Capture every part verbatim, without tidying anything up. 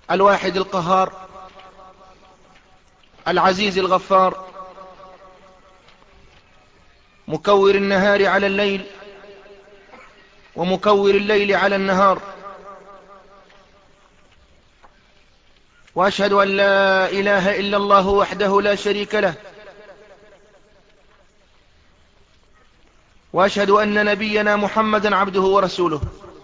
الواحد القهار العزيز الغفار، مكور النهار على الليل ومكور الليل على النهار. وأشهد أن لا إله إلا الله وحده لا شريك له، وأشهد أن نبينا محمدا عبده ورسوله،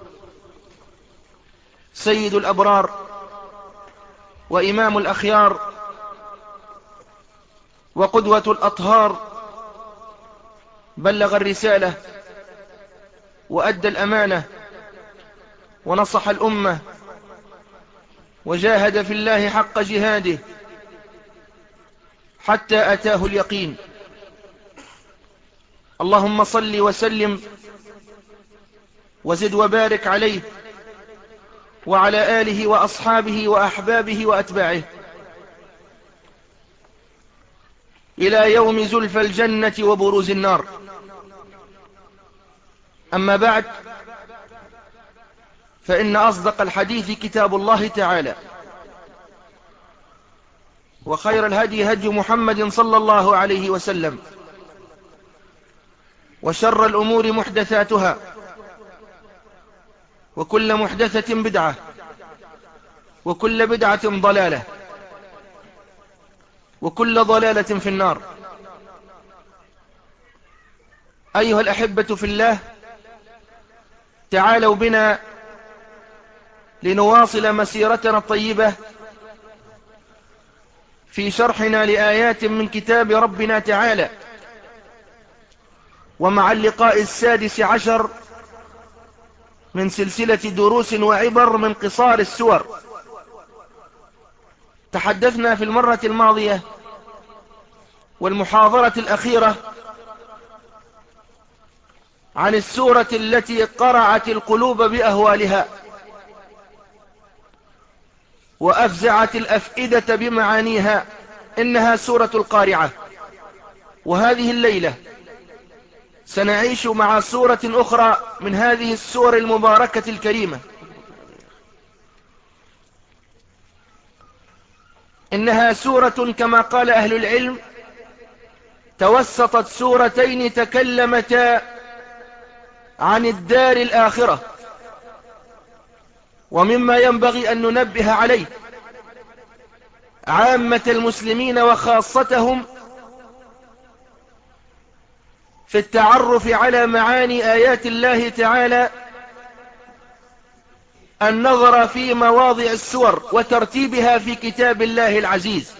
سيد الأبرار وإمام الأخيار وقدوة الأطهار، بلغ الرسالة وأدى الأمانة ونصح الأمة وجاهد في الله حق جهاده حتى أتاه اليقين. اللهم صل وسلم وزد وبارك عليه وعلى آله وأصحابه وأحبابه وأتباعه إلى يوم زلف الجنة وبروز النار. أما بعد، فإن أصدق الحديث كتاب الله تعالى، وخير الهدي هدي محمد صلى الله عليه وسلم، وشر الأمور محدثاتها، وكل محدثة بدعة، وكل بدعة ضلالة، وكل ضلالة في النار. أيها الأحبة في الله، تعالوا بنا لنواصل مسيرتنا الطيبة في شرحنا لآيات من كتاب ربنا تعالى، ومع اللقاء السادس عشر من سلسلة دروس وعبر من قصار السور. تحدثنا في المرة الماضية والمحاضرة الأخيرة عن السورة التي قرعت القلوب بأهوالها وأفزعت الأفئدة بمعانيها، إنها سورة القارعة. وهذه الليلة سنعيش مع سورة أخرى من هذه السور المباركة الكريمة، إنها سورة كما قال أهل العلم توسطت سورتين تكلمتا عن الدار الآخرة. ومما ينبغي أن ننبه عليه عامة المسلمين وخاصتهم في التعرف على معاني آيات الله تعالى النظر في مواضع السور وترتيبها في كتاب الله العزيز،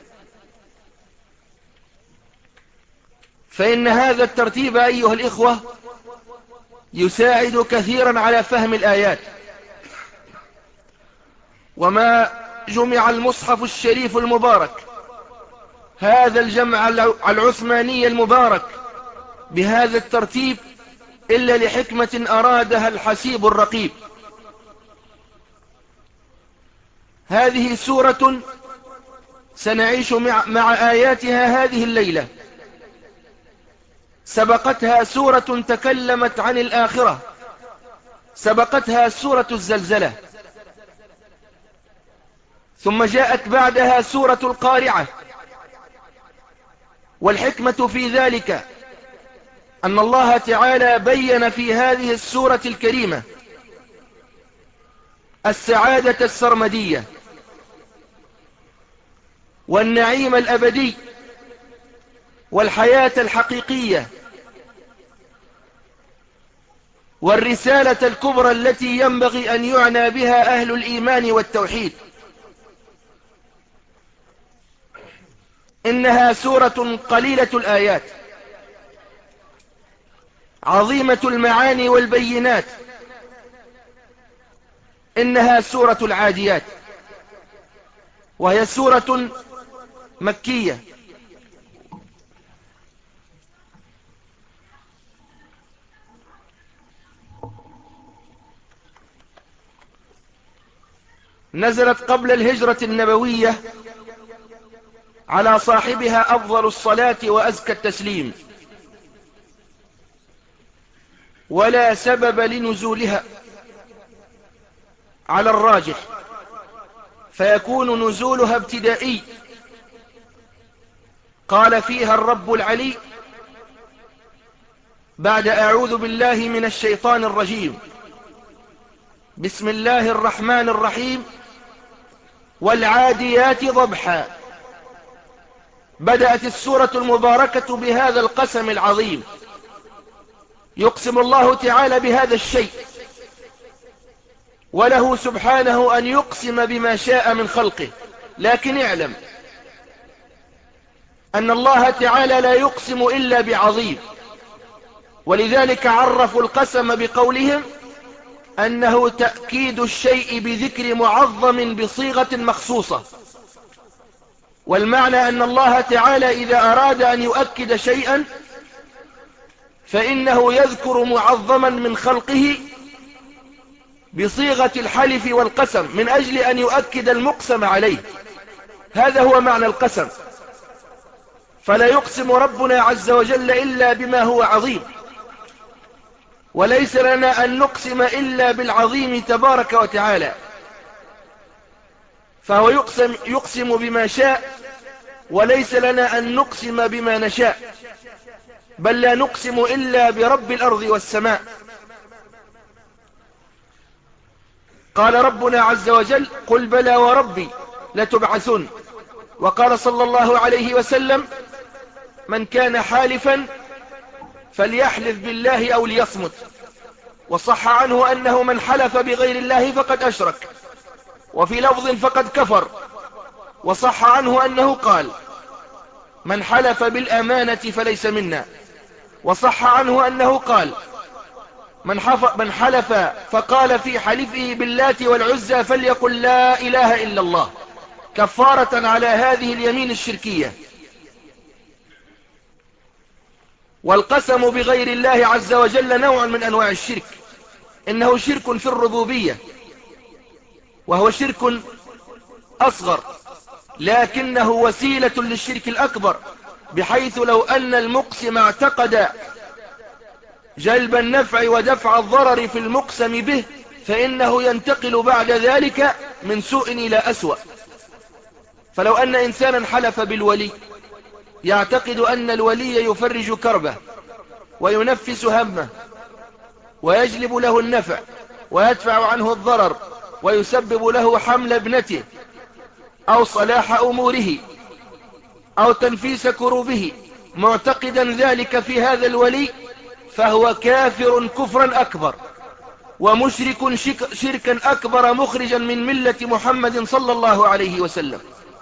فإن هذا الترتيب أيها الإخوة يساعد كثيرا على فهم الآيات. وما جمع المصحف الشريف المبارك، هذا الجمع العثماني المبارك، بهذا الترتيب إلا لحكمة أرادها الحسيب الرقيب. هذه سورة سنعيش مع, مع آياتها هذه الليلة. سبقتها سورة تكلمت عن الآخرة، سبقتها سورة الزلزلة، ثم جاءت بعدها سورة القارعة. والحكمة في ذلك أن الله تعالى بين في هذه السورة الكريمة السعادة السرمدية والنعيم الأبدي والحياة الحقيقية والرسالة الكبرى التي ينبغي أن يعنى بها أهل الإيمان والتوحيد. إنها سورة قليلة الآيات، عظيمة المعاني والبينات. إنها سورة العاديات، وهي سورة مكية. نزلت قبل الهجرة النبوية على صاحبها أفضل الصلاة وأزكى التسليم، ولا سبب لنزولها على الراجح، فيكون نزولها ابتدائي. قال فيها الرب العلي بعد أعوذ بالله من الشيطان الرجيم: بسم الله الرحمن الرحيم والعاديات ضبحا. بدأت السورة المباركة بهذا القسم العظيم، يقسم الله تعالى بهذا الشيء، وله سبحانه أن يقسم بما شاء من خلقه، لكن اعلم أن الله تعالى لا يقسم إلا بعظيم، ولذلك عرفوا القسم بقولهم أنه تأكيد الشيء بذكر معظم بصيغة مخصوصة. والمعنى أن الله تعالى إذا أراد أن يؤكد شيئا فإنه يذكر معظما من خلقه بصيغة الحلف والقسم من أجل أن يؤكد المقسم عليه. هذا هو معنى القسم. فلا يقسم ربنا عز وجل إلا بما هو عظيم، وليس لنا أن نقسم إلا بالعظيم تبارك وتعالى، فهو يقسم, يقسم بما شاء، وليس لنا أن نقسم بما نشاء، بل لا نقسم إلا برب الأرض والسماء. قال ربنا عز وجل: قل بلى وربي لتبعثن. وقال صلى الله عليه وسلم: من كان حالفا فليحلف بالله أو ليصمت. وصح عنه أنه من حلف بغير الله فقد أشرك، وفي لفظ فقد كفر. وصح عنه أنه قال: من حلف بالأمانة فليس منا. وصح عنه أنه قال: من, من حلف فقال في حلفه باللات والعزى فليقل لا إله إلا الله، كفارة على هذه اليمين الشركية. والقسم بغير الله عز وجل نوع من أنواع الشرك، إنه شرك في الربوبية، وهو شرك أصغر، لكنه وسيلة للشرك الأكبر، بحيث لو أن المقسم اعتقد جلب النفع ودفع الضرر في المقسم به فإنه ينتقل بعد ذلك من سوء إلى أسوأ. فلو أن إنسانا حلف بالولي يعتقد أن الولي يفرج كربه وينفس همه ويجلب له النفع ويدفع عنه الضرر ويسبب له حمل ابنته أو صلاح أموره أو تنفيس كروبه، معتقدا ذلك في هذا الولي، فهو كافر كفرا أكبر ومشرك شركا أكبر مخرجا من ملة محمد صلى الله عليه وسلم.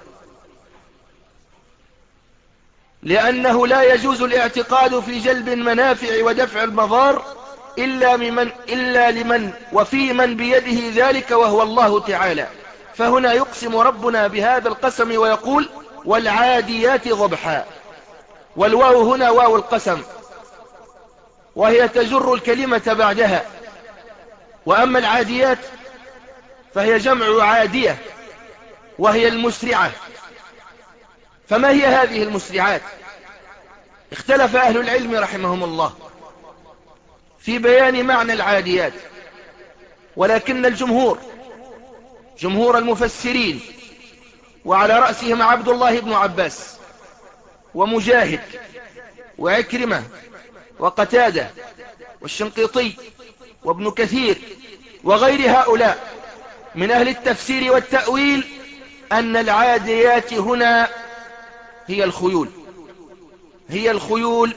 لأنه لا يجوز الاعتقاد في جلب المنافع ودفع المضار إلا, ممن إلا لمن وفي من بيده ذلك وهو الله تعالى. فهنا يقسم ربنا بهذا القسم ويقول: والعاديات ضبحا. والواو هنا واو القسم، وهي تجر الكلمة بعدها. وأما العاديات فهي جمع عادية، وهي المسرعة. فما هي هذه المسرعات؟ اختلف أهل العلم رحمهم الله في بيان معنى العاديات، ولكن الجمهور جمهور المفسرين، وعلى رأسهم عبد الله بن عباس ومجاهد وعكرمة وقتادة والشنقيطي وابن كثير وغير هؤلاء من أهل التفسير والتأويل، أن العاديات هنا هي الخيول هي الخيول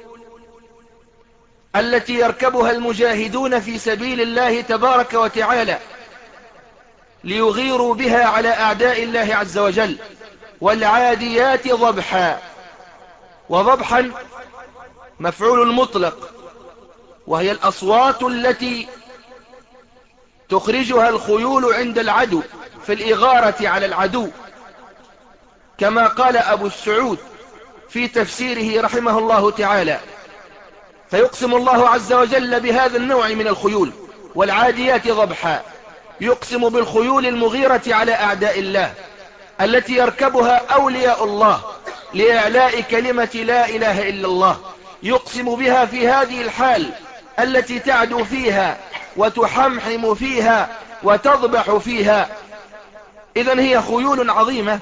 التي يركبها المجاهدون في سبيل الله تبارك وتعالى ليغيروا بها على أعداء الله عز وجل. والعاديات ضبحا. وضبحا مفعول مطلق، وهي الأصوات التي تخرجها الخيول عند العدو في الإغارة على العدو، كما قال أبو السعود في تفسيره رحمه الله تعالى. فيقسم الله عز وجل بهذا النوع من الخيول: والعاديات ضبحا. يقسم بالخيول المغيرة على أعداء الله التي يركبها أولياء الله لإعلاء كلمة لا إله إلا الله. يقسم بها في هذه الحال التي تعدو فيها وتحمحم فيها وتضبح فيها. إذن هي خيول عظيمة،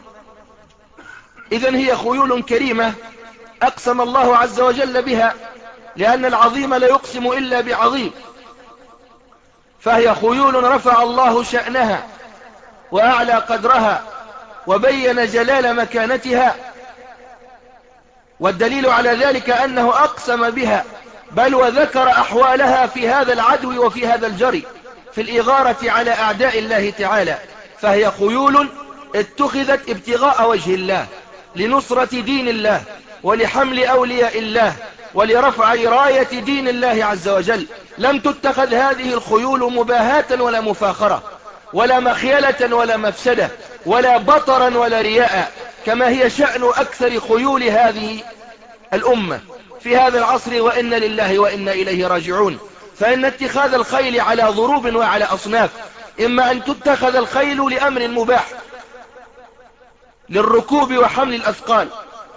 إذن هي خيول كريمة أقسم الله عز وجل بها، لأن العظيم لا يقسم إلا بعظيم، فهي خيول رفع الله شأنها وأعلى قدرها وبين جلال مكانتها. والدليل على ذلك أنه أقسم بها، بل وذكر أحوالها في هذا العدو وفي هذا الجري في الإغارة على أعداء الله تعالى. فهي خيول اتخذت ابتغاء وجه الله، لنصرة دين الله، ولحمل أولياء الله، ولرفع راية دين الله عز وجل. لم تتخذ هذه الخيول مباهاة ولا مفاخرة ولا مخيلة ولا مفسدة ولا بطرا ولا رياء، كما هي شأن أكثر خيول هذه الأمة في هذا العصر، وإن لله وإنا إليه راجعون. فإن اتخاذ الخيل على ضروب وعلى أصناف، إما أن تتخذ الخيل لأمر مباح للركوب وحمل الأثقال،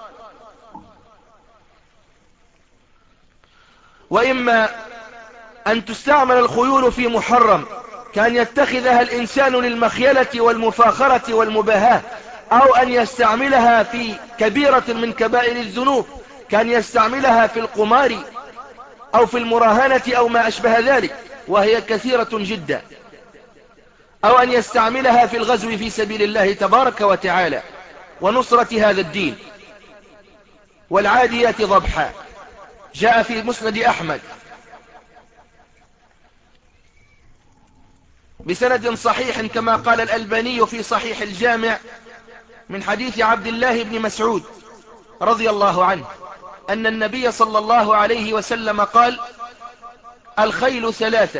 وإما أن تستعمل الخيول في محرم، كان يتخذها الإنسان للمخيلة والمفاخرة والمباهاة، أو أن يستعملها في كبيرة من كبائر الذنوب، كان يستعملها في القمار أو في المراهنة أو ما أشبه ذلك، وهي كثيرة جدا، أو أن يستعملها في الغزو في سبيل الله تبارك وتعالى ونصرة هذا الدين. والعاديات ضبحا، جاء في مسند أحمد بسند صحيح كما قال الألباني في صحيح الجامع من حديث عبد الله بن مسعود رضي الله عنه أن النبي صلى الله عليه وسلم قال: الخيل ثلاثة،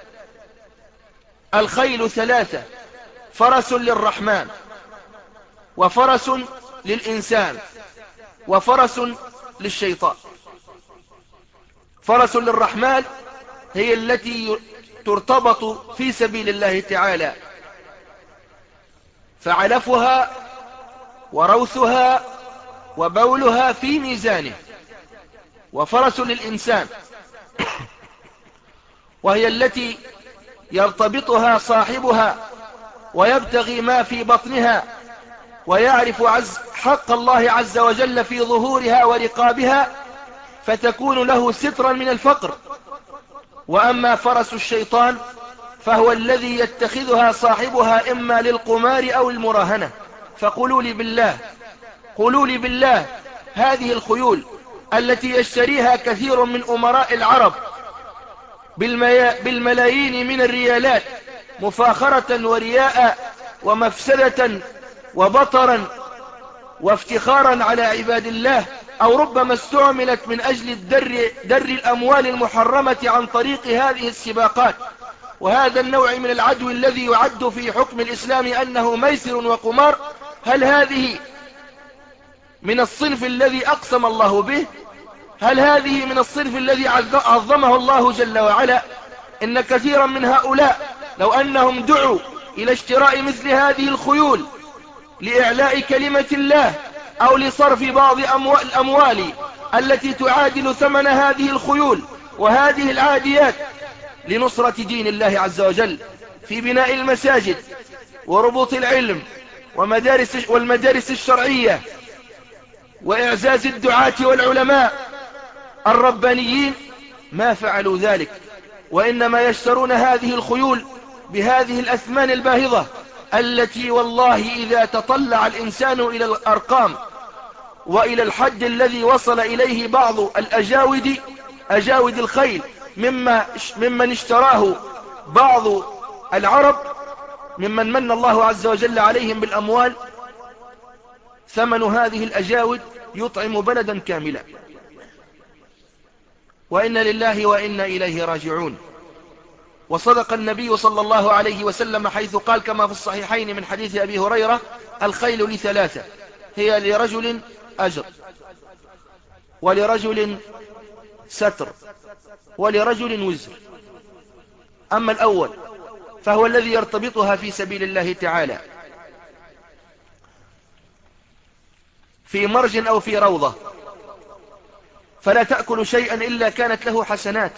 الخيل ثلاثة، فرس للرحمن، وفرس للإنسان، وفرس للشيطان. فرس للرحمن هي التي ترتبط في سبيل الله تعالى، فعلفها وروثها وبولها في ميزانه. وفرس للإنسان وهي التي يرتبطها صاحبها ويبتغي ما في بطنها، ويعرف عز حق الله عز وجل في ظهورها ورقابها، فتكون له سترا من الفقر. وأما فرس الشيطان فهو الذي يتخذها صاحبها إما للقمار أو المراهنة. فقولوا لي بالله، قولوا لي بالله، هذه الخيول التي يشتريها كثير من أمراء العرب بالملايين من الريالات مفاخرة ورياء ومفسدة وبطرا وافتخارا على عباد الله، أو ربما استعملت من أجل الدر, در الأموال المحرمة عن طريق هذه السباقات، وهذا النوع من العدو الذي يعد في حكم الإسلام أنه ميسر وقمار، هل هذه من الصنف الذي أقسم الله به؟ هل هذه من الصنف الذي عظمه الله جل وعلا؟ إن كثيرا من هؤلاء لو أنهم دعوا إلى اشتراء مثل هذه الخيول لإعلاء كلمة الله، أو لصرف بعض الأموال التي تعادل ثمن هذه الخيول وهذه العاديات لنصرة دين الله عز وجل في بناء المساجد وربوط العلم ومدارس والمدارس الشرعية وإعزاز الدعاة والعلماء الربانيين، ما فعلوا ذلك، وإنما يشترون هذه الخيول بهذه الأثمان الباهظة التي والله إذا تطلع الإنسان إلى الأرقام وإلى الحد الذي وصل إليه بعض الأجاود أجاود الخيل مما ممن اشتراه بعض العرب ممن من الله عز وجل عليهم بالأموال، ثمن هذه الأجاود يطعم بلدا كاملا. وإن لله وإنا إليه راجعون. وصدق النبي صلى الله عليه وسلم حيث قال كما في الصحيحين من حديث أبي هريرة: الخيل لثلاثة، هي لرجل أجر، ولرجل ستر، ولرجل وزر. أما الأول فهو الذي يرتبطها في سبيل الله تعالى في مرج أو في روضة، فلا تأكل شيئا إلا كانت له حسنات،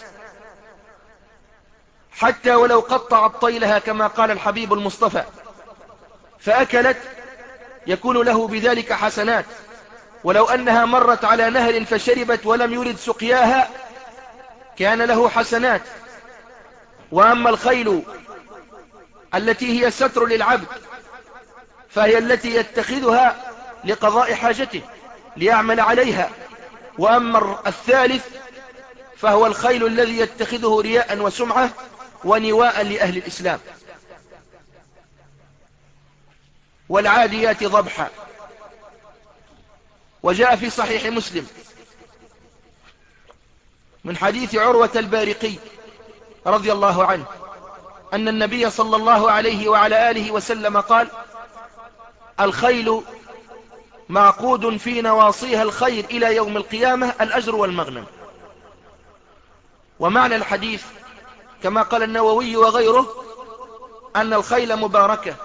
حتى ولو قطعت طيلها كما قال الحبيب المصطفى فأكلت يكون له بذلك حسنات، ولو أنها مرت على نهر فشربت ولم يرد سقياها كان له حسنات. وأما الخيل التي هي ستر للعبد فهي التي يتخذها لقضاء حاجته ليعمل عليها. وأما الثالث فهو الخيل الذي يتخذه رياء وسمعة ونواء لأهل الإسلام. والعاديات ضبحا. وجاء في صحيح مسلم من حديث عروة البارقي رضي الله عنه أن النبي صلى الله عليه وعلى آله وسلم قال: الخيل معقود في نواصيها الخير إلى يوم القيامة الأجر والمغنم. ومعنى الحديث كما قال النووي وغيره أن الخيل مباركة،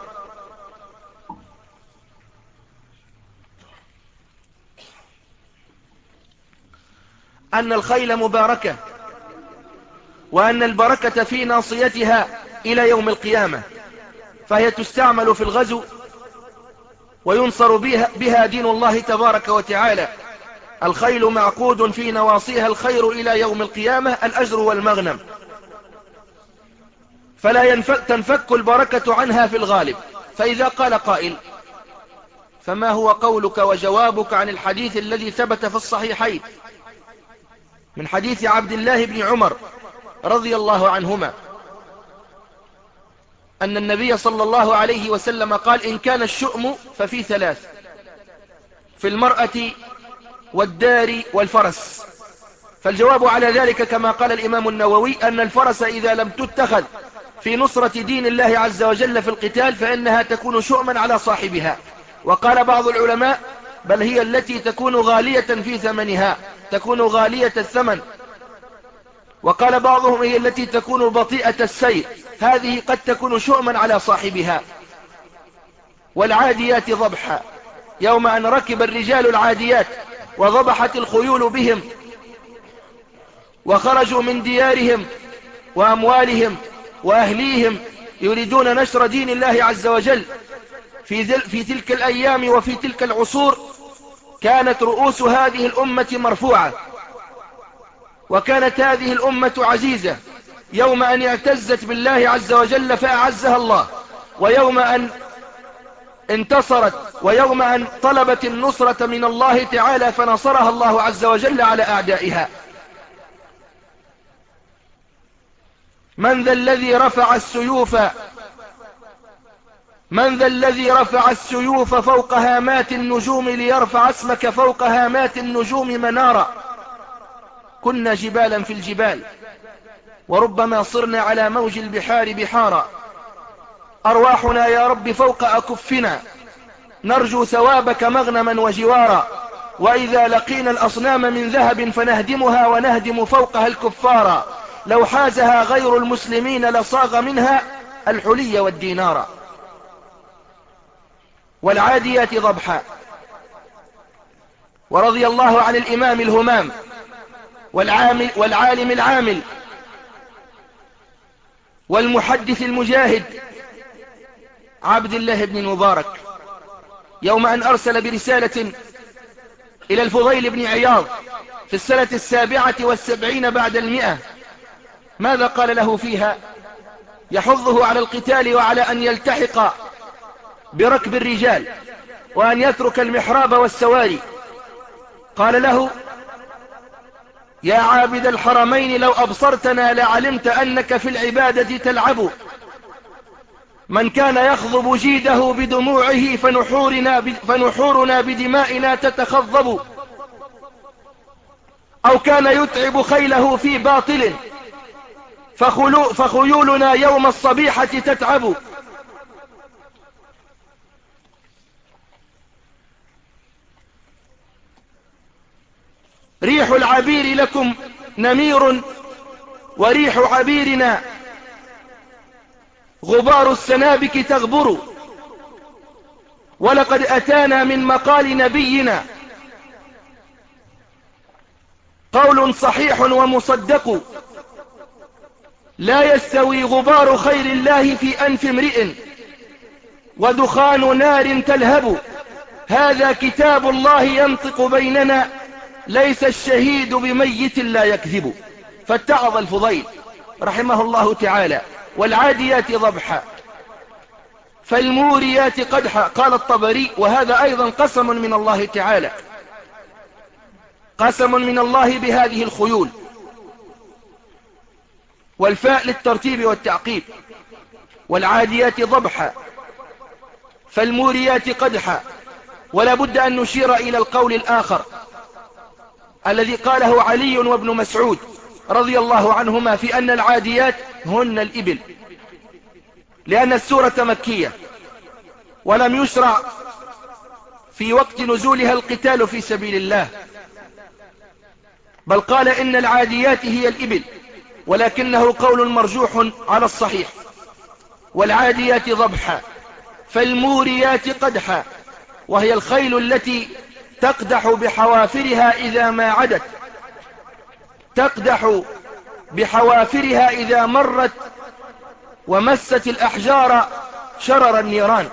أن الخيل مباركة وأن البركة في ناصيتها إلى يوم القيامة، فهي تستعمل في الغزو وينصر بها, بها دين الله تبارك وتعالى. الخيل معقود في نواصيها الخير إلى يوم القيامة الأجر والمغنم، فلا ينفك تنفك البركة عنها في الغالب. فإذا قال قائل: فما هو قولك وجوابك عن الحديث الذي ثبت في الصحيحين من حديث عبد الله بن عمر رضي الله عنهما أن النبي صلى الله عليه وسلم قال: إن كان الشؤم ففي ثلاث: في المرأة والدار والفرس. فالجواب على ذلك كما قال الإمام النووي أن الفرس إذا لم تتخذ في نصرة دين الله عز وجل في القتال فإنها تكون شؤما على صاحبها. وقال بعض العلماء: بل هي التي تكون غالية في ثمنها، تكون غالية الثمن. وقال بعضهم: هي التي تكون بطيئة السير، هذه قد تكون شؤما على صاحبها. والعاديات ضبحا. يوم أن ركب الرجال العاديات وضبحت الخيول بهم وخرجوا من ديارهم وأموالهم وأهليهم يريدون نشر دين الله عز وجل في, في تلك الأيام وفي تلك العصور، كانت رؤوس هذه الأمة مرفوعة، وكانت هذه الأمة عزيزة. يوم أن اعتزت بالله عز وجل فأعزها الله، ويوم أن انتصرت ويوم أن طلبت النصرة من الله تعالى فنصرها الله عز وجل على أعدائها. من ذا الذي رفع السيوف من ذا الذي رفع السيوف فوق هامات النجوم ليرفع اسمك فوق هامات النجوم منارا. كنا جبالا في الجبال وربما صرنا على موج البحار بحارا. أرواحنا يا رب فوق أكفنا نرجو ثوابك مغنما وجوارا. وإذا لقينا الأصنام من ذهب فنهدمها ونهدم فوقها الكفارا. لو حازها غير المسلمين لصاغ منها الحلي والدينار. والعاديات ضبحا. ورضي الله عن الإمام الهمام والعامل والعالم العامل والمحدث المجاهد عبد الله بن المبارك يوم أن أرسل برسالة إلى الفضيل بن عياض في السنة السابعة والسبعين بعد المئة. ماذا قال له فيها؟ يحضه على القتال وعلى أن يلتحق بركب الرجال وأن يترك المحراب والسواري. قال له: يا عابد الحرمين لو أبصرتنا لعلمت أنك في العبادة تلعب. من كان يخضب جيده بدموعه فنحورنا, فنحورنا بدمائنا تتخضب. أو كان يتعب خيله في باطل فخيولنا يوم الصبيحة تتعب. ريح العبير لكم نمير وريح عبيرنا غبار السنابك تغبر. ولقد أتانا من مقال نبينا قول صحيح ومصدق لا يستوي غبار خير الله في أنف امرئ ودخان نار تلهب. هذا كتاب الله ينطق بيننا، ليس الشهيد بميت لا يكذب. فاتعظ الفضيل رحمه الله تعالى: والعاديات ضبحا فالموريات قدحا. قال الطبري: وهذا أيضا قسم من الله تعالى، قسم من الله بهذه الخيول، والفاء للترتيب والتعقيب. والعاديات ضبحا فالموريات قدحا. ولا بد أن نشير إلى القول الآخر الذي قاله علي وابن مسعود رضي الله عنهما في أن العاديات هن الإبل، لأن السورة مكية ولم يشرع في وقت نزولها القتال في سبيل الله، بل قال إن العاديات هي الإبل، ولكنه قول مرجوح على الصحيح. والعاديات ضبحا فالموريات قدحا، وهي الخيل التي تقدح بحوافرها إذا ما عدت، تقدح بحوافرها إذا مرت ومست الأحجار شرر النيران.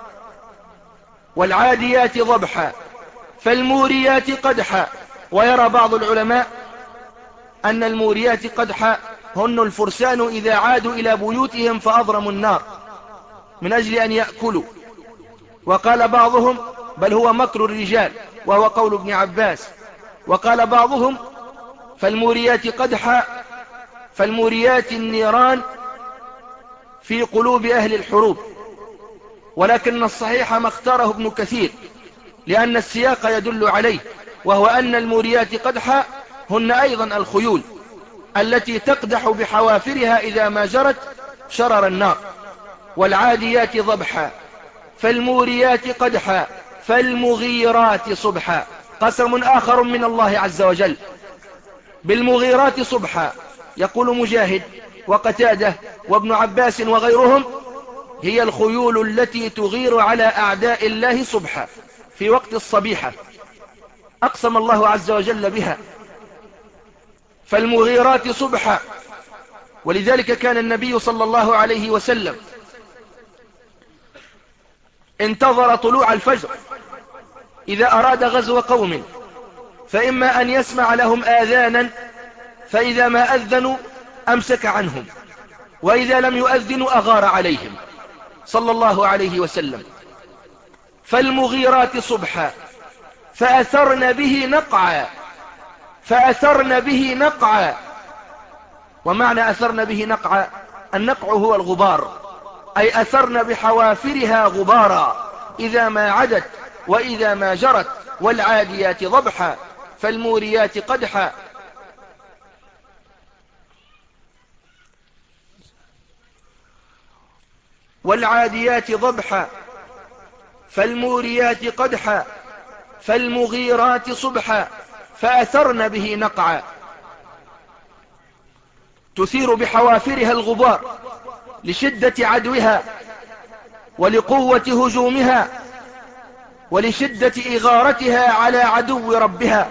والعاديات ضبحا فالموريات قدحا. ويرى بعض العلماء أن الموريات قدحا هن الفرسان إذا عادوا إلى بيوتهم فأضرموا النار من أجل أن يأكلوا. وقال بعضهم: بل هو مكر الرجال، وهو قول ابن عباس. وقال بعضهم: فالموريات قدحا فالموريات النيران في قلوب أهل الحروب. ولكن الصحيح ما اختاره ابن كثير، لأن السياق يدل عليه، وهو أن الموريات قدحا هن أيضا الخيول التي تقدح بحوافرها إذا ما جرت شرر النار. والعاديات ضبحا فالموريات قدحا فالمغيرات صبحا. قسم آخر من الله عز وجل بالمغيرات صبحا. يقول مجاهد وقتاده وابن عباس وغيرهم: هي الخيول التي تغير على أعداء الله صبحا في وقت الصبيحة، أقسم الله عز وجل بها. فالمغيرات صبحا. ولذلك كان النبي صلى الله عليه وسلم انتظر طلوع الفجر إذا أراد غزو قوم، فإما أن يسمع لهم آذانا، فإذا ما أذنوا أمسك عنهم، وإذا لم يؤذنوا أغار عليهم صلى الله عليه وسلم. فالمغيرات صبحا فأثرن به نقعا فأثرن به نقعا. ومعنى أثرن به نقعا: النقع هو الغبار، أي أثرن بحوافرها غبارا إذا ما عدت وإذا ما جرت. والعاديات ضبحا فالموريات قدحا. والعاديات ضبحا فالموريات قدحا فالمغيرات صبحا فأثرن به نقعا. تثير بحوافرها الغبار لشدة عدوها ولقوة هجومها ولشدة إغارتها على عدو ربها.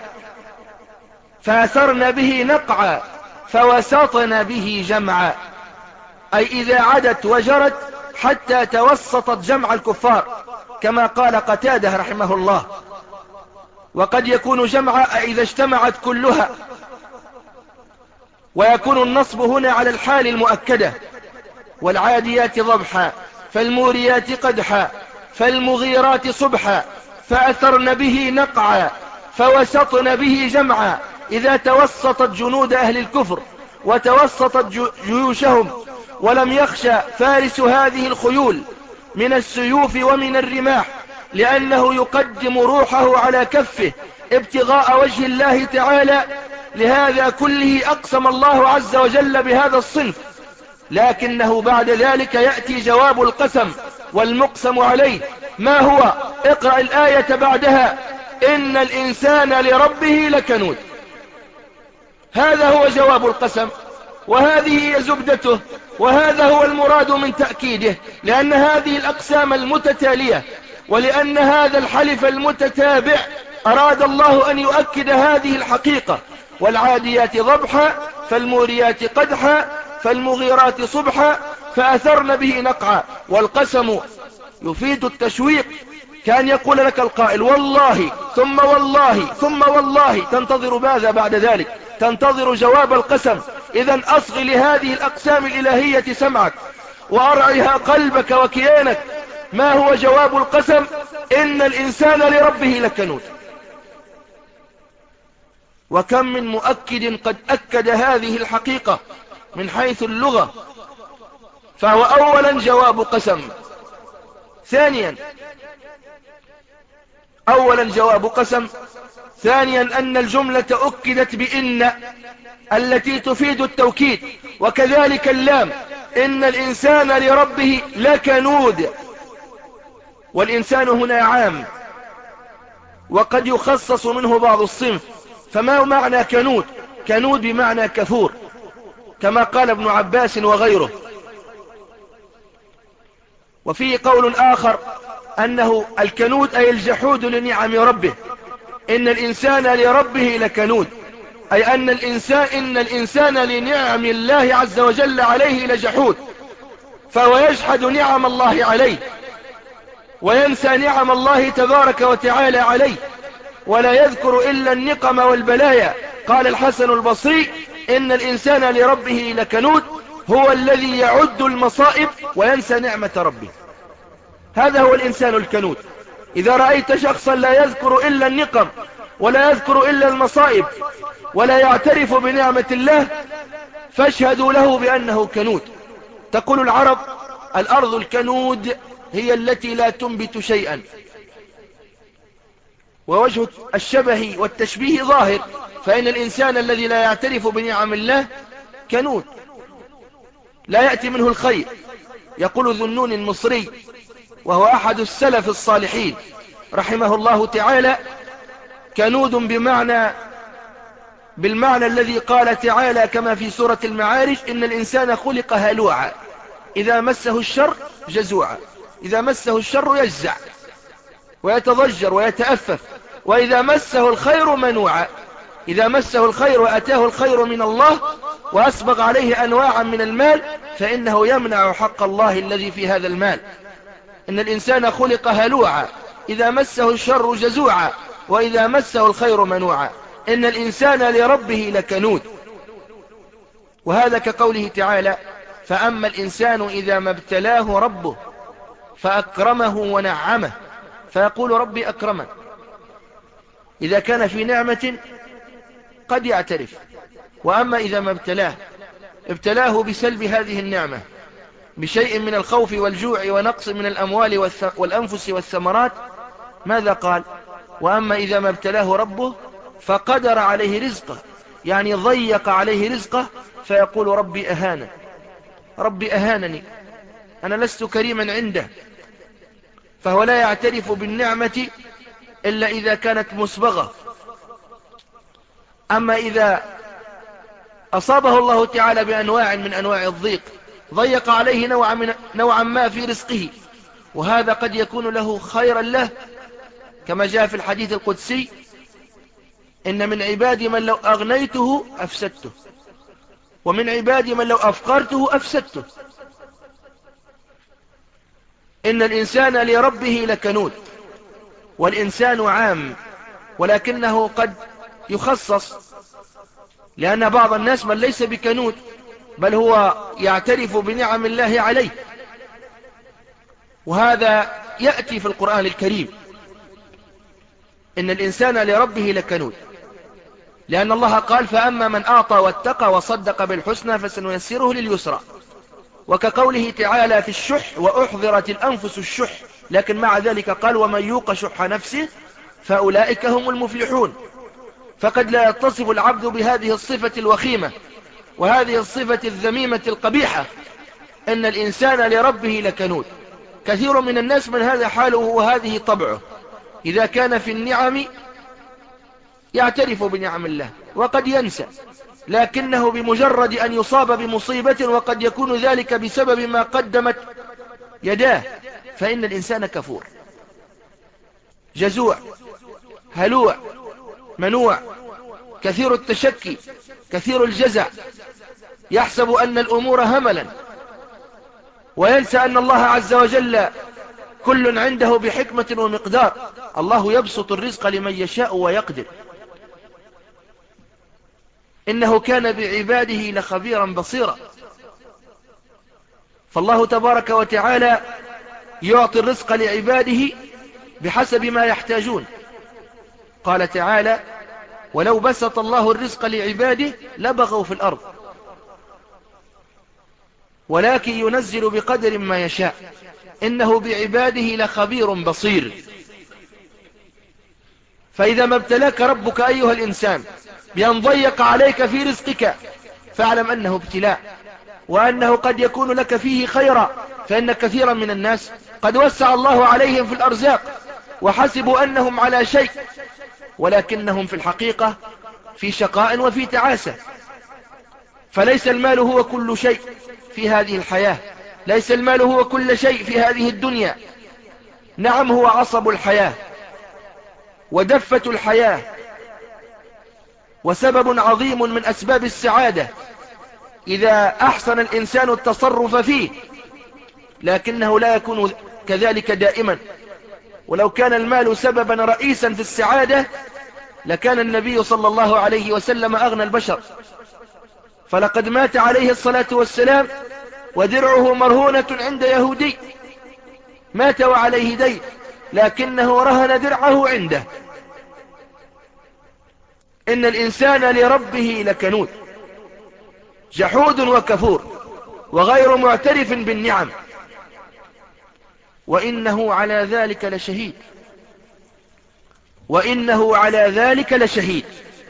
فأثرن به نقعا فوسطن به جمعا، أي إذا عدت وجرت حتى توسطت جمع الكفار، كما قال قتاده رحمه الله. وقد يكون جمعا إذا اجتمعت كلها، ويكون النصب هنا على الحال المؤكدة. والعاديات ضبحا فالموريات قدحا فالمغيرات صبحا فأثرن به نقعا فوسطن به جمعا، إذا توسطت جنود أهل الكفر وتوسطت جيوشهم ولم يخشى فارس هذه الخيول من السيوف ومن الرماح، لأنه يقدم روحه على كفه ابتغاء وجه الله تعالى. لهذا كله أقسم الله عز وجل بهذا الصنف، لكنه بعد ذلك يأتي جواب القسم والمقسم عليه. ما هو؟ اقرأ الآية بعدها: إن الإنسان لربه لكنود. هذا هو جواب القسم، وهذه هي زبدته، وهذا هو المراد من تأكيده، لأن هذه الأقسام المتتالية ولأن هذا الحلف المتتابع أراد الله أن يؤكد هذه الحقيقة. والعاديات ضبحا فالموريات قدحا فالمغيرات صبحا فأثرن به نقعا. والقسم يفيد التشويق، كان يقول لك القائل والله ثم والله ثم والله، تنتظر ماذا بعد ذلك؟ تنتظر جواب القسم. إذا أصغ لهذه الأقسام الإلهية سمعك وأرعها قلبك وكيانك. ما هو جواب القسم؟ إن الإنسان لربه لكنود. وكم من مؤكد قد أكد هذه الحقيقة من حيث اللغة، فهو أولا جواب قسم. ثانيا أولا جواب قسم ثانيا أن الجملة أكدت بإن التي تفيد التوكيد، وكذلك اللام إن الإنسان لربه لكنود. والإنسان هنا عام وقد يخصص منه بعض الصنف. فما معنى كنود؟ كنود بمعنى كفور، كما قال ابن عباس وغيره. وفيه قول آخر أنه الكنود أي الجحود لنعم ربه. إن الإنسان لربه لكنود، أي أن الإنسان إن الإنسان لنعم الله عز وجل عليه لجحود، فهو يجحد نعم الله عليه وينسى نعم الله تبارك وتعالى عليه، ولا يذكر إلا النقم والبلايا. قال الحسن البصري إن الإنسان لربه لكنود هو الذي يعد المصائب وينسى نعمة ربه. هذا هو الإنسان الكنود. إذا رأيت شخصا لا يذكر إلا النقم ولا يذكر إلا المصائب ولا يعترف بنعمة الله، فاشهدوا له بأنه كنود. تقول العرب الأرض الكنود هي التي لا تنبت شيئا. ووجه الشبه والتشبيه ظاهر، فإن الإنسان الذي لا يعترف بنعم الله كنود، لا يأتي منه الخير. يقول ذو النون المصري وهو أحد السلف الصالحين رحمه الله تعالى: كنود بمعنى بالمعنى الذي قال تعالى كما في سورة المعارج: إن الإنسان خلق هلوعا إذا مسه الشر جزوعا. إذا مسه الشر يجزع ويتضجر ويتأفف، وإذا مسه الخير منوعا. إذا مسه الخير وأتاه الخير من الله وأسبغ عليه أنواعا من المال فإنه يمنع حق الله الذي في هذا المال. إن الإنسان خلق هلوعا إذا مسه الشر جزوعا وإذا مسه الخير منوعا. إن الإنسان لربه لكنود. وهذا كقوله تعالى: فأما الإنسان إذا ما ابتلاه ربه فأكرمه ونعمه فيقول ربي أكرمن. إذا كان في نعمة قد يعترف. وأما إذا ما ابتلاه ابتلاه بسلب هذه النعمة بشيء من الخوف والجوع ونقص من الأموال والأنفس والثمرات، ماذا قال؟ وأما إذا ما ابتلاه ربه فقدر عليه رزقه، يعني ضيق عليه رزقه، فيقول ربي أهانن. ربي أهانني، أنا لست كريما عنده. فهو لا يعترف بالنعمة إلا إذا كانت مسبغة. أما إذا أصابه الله تعالى بأنواع من أنواع الضيق ضيق عليه نوعا, من نوعا ما في رزقه، وهذا قد يكون له خيرا له، كما جاء في الحديث القدسي: إن من عبادي من لو أغنيته أفسدته، ومن عبادي من لو أفقرته أفسدته. إن الإنسان لربه لكنود. والإنسان عام، ولكنه قد يخصص، لأن بعض الناس من ليس بكنود بل هو يعترف بنعم الله عليه، وهذا يأتي في القرآن الكريم: إن الإنسان لربه لكنود، لأن الله قال: فأما من أعطى واتقى وصدق بالحسنى فسنيسره لليسرى. وكقوله تعالى في الشح: وأحضرت الأنفس الشح، لكن مع ذلك قال: ومن يوق شح نفسه فأولئك هم المفلحون. فقد لا يتصف العبد بهذه الصفة الوخيمة وهذه الصفة الذميمة القبيحة. إن الإنسان لربه لكنود. كثير من الناس من هذا حاله وهذه طبعه، إذا كان في النعم يعترف بنعم الله وقد ينسى، لكنه بمجرد أن يصاب بمصيبة وقد يكون ذلك بسبب ما قدمت يداه فإن الإنسان كفور جزوع هلوع منوع كثير التشكي كثير الجزع، يحسب أن الأمور هملا وينسى أن الله عز وجل كل عنده بحكمة ومقدار. الله يبسط الرزق لمن يشاء ويقدر، إنه كان بعباده لخبيرا بصيرا. فالله تبارك وتعالى يعطي الرزق لعباده بحسب ما يحتاجون. قال تعالى: ولو بسط الله الرزق لعباده لبغوا في الأرض ولكن ينزل بقدر ما يشاء إنه بعباده لخبير بصير. فإذا ما ابتلاك ربك أيها الإنسان بأن ضيق عليك في رزقك فاعلم أنه ابتلاء، وأنه قد يكون لك فيه خيرا، فإن كثيرا من الناس قد وسع الله عليهم في الأرزاق وحسبوا أنهم على شيء، ولكنهم في الحقيقة في شقاء وفي تعاسة. فليس المال هو كل شيء في هذه الحياة، ليس المال هو كل شيء في هذه الدنيا. نعم، هو عصب الحياة ودفة الحياة وسبب عظيم من أسباب السعادة إذا أحسن الإنسان التصرف فيه، لكنه لا يكون كذلك دائما. ولو كان المال سببا رئيسا في السعادة لكان النبي صلى الله عليه وسلم أغنى البشر. فلقد مات عليه الصلاة والسلام ودرعه مرهونة عند يهودي، مات وعليه دين لكنه رهن درعه عنده. إن الإنسان لربه لكنود جحود وكفور وغير معترف بالنعم، وإنه على ذلك لشهيد وإنه على ذلك لشهيد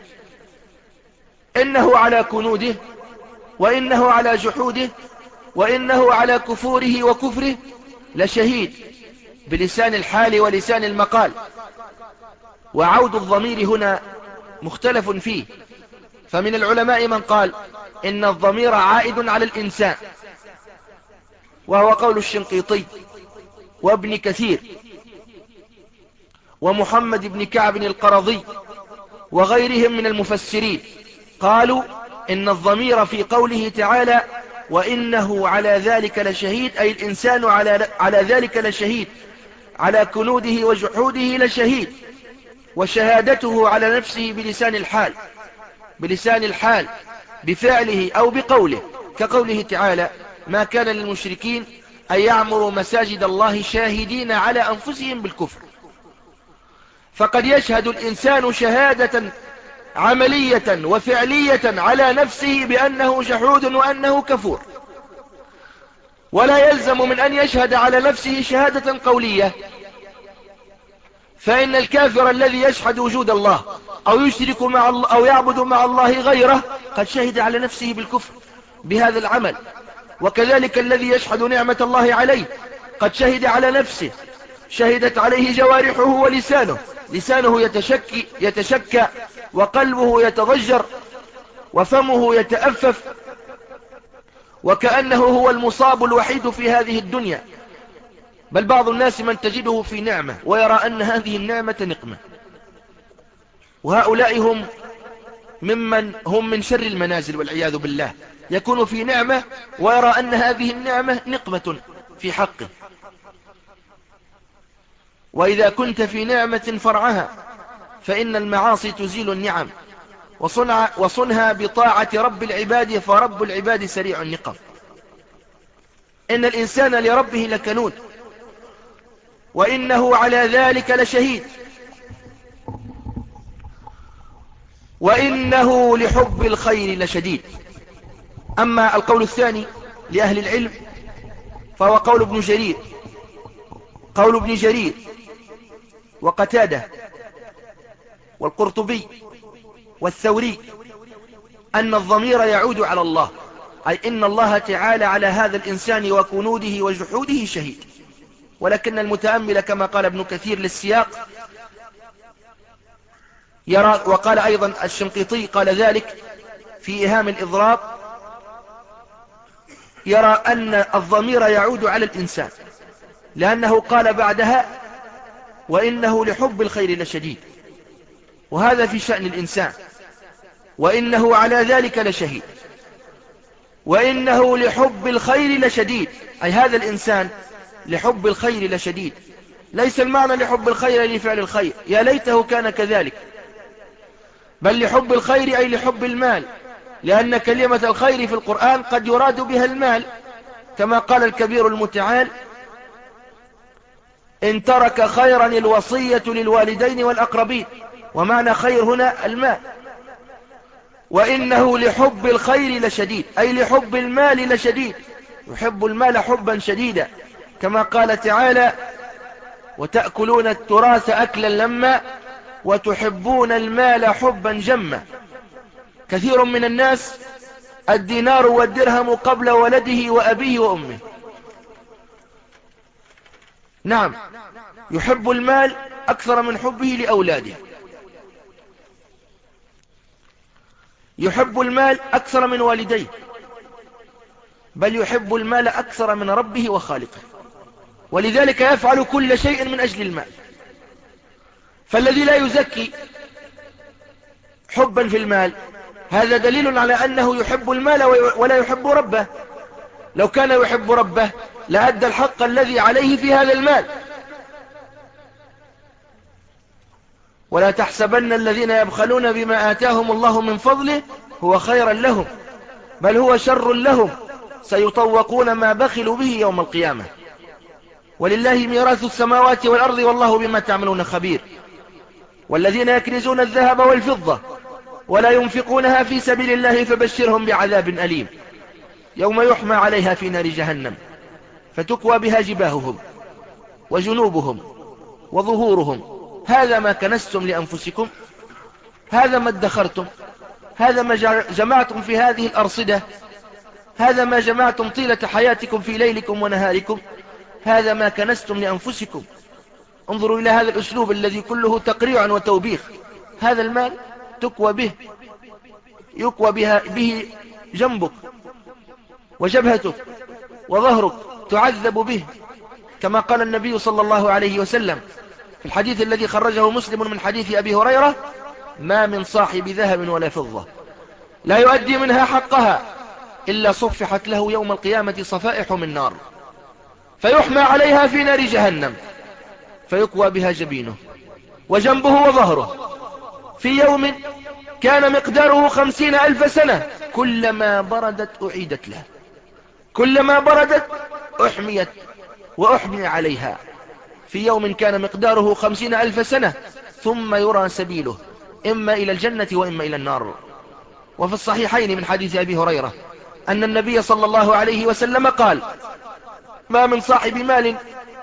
إنه على كنوده، وإنه على جحوده، وإنه على كفوره وكفره لشهيد، بلسان الحال ولسان المقال. وعود الضمير هنا مختلف فيه، فمن العلماء من قال إن الضمير عائد على الإنسان، وهو قول الشنقيطي وابن كثير ومحمد بن كعب القرظي وغيرهم من المفسرين. قالوا إن الضمير في قوله تعالى وإنه على ذلك لشهيد، أي الإنسان على, على ذلك لشهيد، على كنوده وجحوده لشهيد، وشهادته على نفسه بلسان الحال بلسان الحال بفعله أو بقوله، كقوله تعالى ما كان للمشركين أن يعمروا مساجد الله شاهدين على أنفسهم بالكفر. فقد يشهد الإنسان شهادة عملية وفعلية على نفسه بأنه جحود وأنه كفور، ولا يلزم من أن يشهد على نفسه شهادة قولية. فإن الكافر الذي يشهد وجود الله أو يشرك مع الله أو يعبد مع الله غيره قد شهد على نفسه بالكفر بهذا العمل، وكذلك الذي يشهد نعمة الله عليه قد شهد على نفسه، شهدت عليه جوارحه ولسانه، لسانه يتشكي يتشكى وقلبه يتضجر وفمه يتأفف، وكأنه هو المصاب الوحيد في هذه الدنيا. بل بعض الناس من تجده في نعمة ويرى أن هذه النعمة نقمة، وهؤلاء هم ممن هم من شر المنازل والعياذ بالله، يكون في نعمة ويرى أن هذه النعمة نقمة في حقه. وإذا كنت في نعمة فرعها، فإن المعاصي تزيل النعم، وصنع وصنها بطاعة رب العباد، فرب العباد سريع النقم. إن الإنسان لربه لكنود، وإنه على ذلك لشهيد، وإنه لحب الخير لشديد. أما القول الثاني لأهل العلم فهو قول ابن جرير قول ابن جرير وقتادة والقرطبي والثوري، أن الضمير يعود على الله، أي إن الله تعالى على هذا الإنسان وكنوده وجحوده شهيد. ولكن المتأمل كما قال ابن كثير للسياق يرى، وقال أيضا الشنقيطي قال ذلك في إيهام الإضراب، يرى أن الضمير يعود على الإنسان، لأنه قال بعدها وإنه لحب الخير لشديد، وهذا في شأن الإنسان. وإنه على ذلك لشهيد، وإنه لحب الخير لشديد، أي هذا الإنسان لحب الخير لشديد. ليس المعنى لحب الخير لفعل الخير، يا ليته كان كذلك، بل لحب الخير أي لحب المال، لأن كلمة الخير في القرآن قد يراد بها المال، كما قال الكبير المتعال: إن ترك خيرا الوصية للوالدين والأقربين. ومعنى خير هنا المال. وإنه لحب الخير لشديد أي لحب المال لشديد، يحب المال حبا شديدا، كما قال تعالى: وتأكلون التراث أكلا لما وتحبون المال حبا جما. كثير من الناس الدينار والدرهم قبل ولده وأبيه وأمه. نعم، يحب المال أكثر من حبه لأولاده، يحب المال أكثر من والديه، بل يحب المال أكثر من ربه وخالقه، ولذلك يفعل كل شيء من أجل المال. فالذي لا يزكي حبا في المال هذا دليل على أنه يحب المال ولا يحب ربه. لو كان يحب ربه لأدى الحق الذي عليه في هذا المال. ولا تحسبن الذين يبخلون بما آتاهم الله من فضله هو خيرا لهم بل هو شر لهم سيطوقون ما بخلوا به يوم القيامة. ولله ميراث السماوات والأرض والله بما تعملون خبير. والذين يكنزون الذهب والفضة ولا ينفقونها في سبيل الله فبشرهم بعذاب أليم يوم يحمى عليها في نار جهنم فتكوى بها جباههم وجنوبهم وظهورهم هذا ما كنزتم لأنفسكم هذا ما ادخرتم هذا ما جمعتم في هذه الأرصدة هذا ما جمعتم طيلة حياتكم في ليلكم ونهاركم هذا ما كنزتم لأنفسكم. انظروا إلى هذا الأسلوب الذي كله تقريع وتوبيخ. هذا المال تكوى به، يكوى بها به جنبك وجبهتك وظهرك، تعذب به، كما قال النبي صلى الله عليه وسلم في الحديث الذي خرجه مسلم من حديث أبي هريرة: ما من صاحب ذهب ولا فضة لا يؤدي منها حقها إلا صفحت له يوم القيامة صفائح من نار فيحمى عليها في نار جهنم فيكوى بها جبينه وجنبه وظهره في يوم كان مقداره خمسين ألف سنة كلما بردت أعيدت له، كلما بردت أحميت وأحمي عليها، في يوم كان مقداره خمسين ألف سنة ثم يرى سبيله إما إلى الجنة وإما إلى النار. وفي الصحيحين من حديث أبي هريرة أن النبي صلى الله عليه وسلم قال: ما من صاحب مال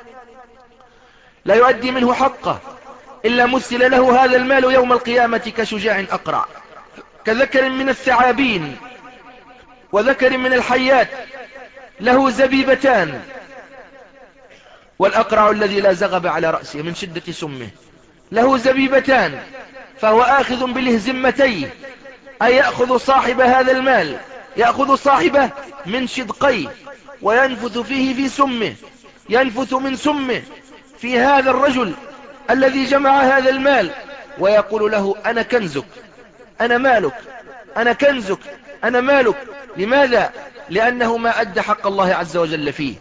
لا يؤدي منه حقه إلا مثل له هذا المال يوم القيامة كشجاع أقرع كذكر من الثعابين وذكر من الحيات له زبيبتان، والأقرع الذي لا زغب على رأسه من شدة سمه له زبيبتان فهو آخذ بالهزمتين أي يأخذ صاحب هذا المال يأخذ صاحبه من شدقيه وينفث فيه في سمه، ينفث من سمه في هذا الرجل الذي جمع هذا المال ويقول له: أنا كنزك، أنا مالك، أنا كنزك، أنا مالك. لماذا؟ لأنه ما أدى حق الله عز وجل فيه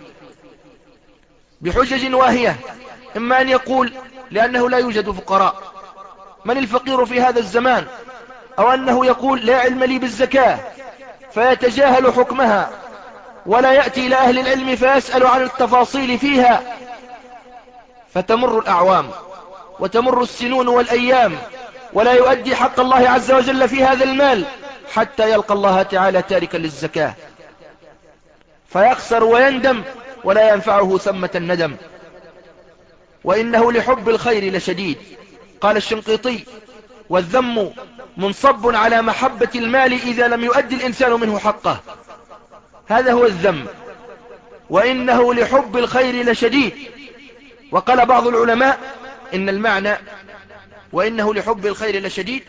بحجج واهية. إما أن يقول لأنه لا يوجد فقراء، من الفقير في هذا الزمان؟ أو أنه يقول: لا علم لي بالزكاة فيتجاهل حكمها ولا يأتي إلى أهل العلم فيسأل عن التفاصيل فيها، فتمر الأعوام وتمر السنون والأيام ولا يؤدي حق الله عز وجل في هذا المال حتى يلقى الله تعالى تاركا للزكاة فيخسر ويندم ولا ينفعه ثمة الندم. وإنه لحب الخير لشديد. قال الشنقيطي: والذم منصب على محبة المال إذا لم يؤدي الإنسان منه حقه، هذا هو الذم. وإنه لحب الخير لشديد. وقال بعض العلماء إن المعنى وإنه لحب الخير لشديد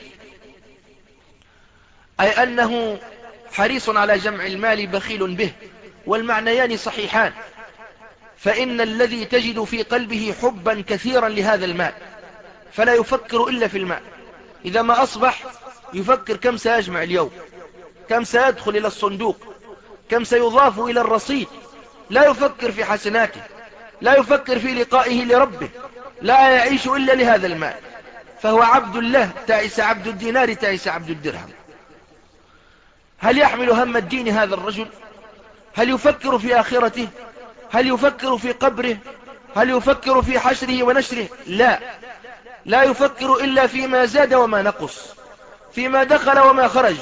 أي أنه حريص على جمع المال بخيل به، والمعنيان صحيحان، فإن الذي تجد في قلبه حبا كثيرا لهذا المال فلا يفكر إلا في المال، إذا ما أصبح يفكر كم سيجمع اليوم، كم سيدخل إلى الصندوق، كم سيضاف إلى الرصيد، لا يفكر في حسناته لا يفكر في لقائه لربه، لا يعيش إلا لهذا المال، فهو عبد الله. تعس عبد الدينار، تعس عبد الدرهم. هل يحمل هم الدين هذا الرجل؟ هل يفكر في آخرته؟ هل يفكر في قبره؟ هل يفكر في حشره ونشره؟ لا، لا يفكر إلا فيما زاد وما نقص، فيما دخل وما خرج.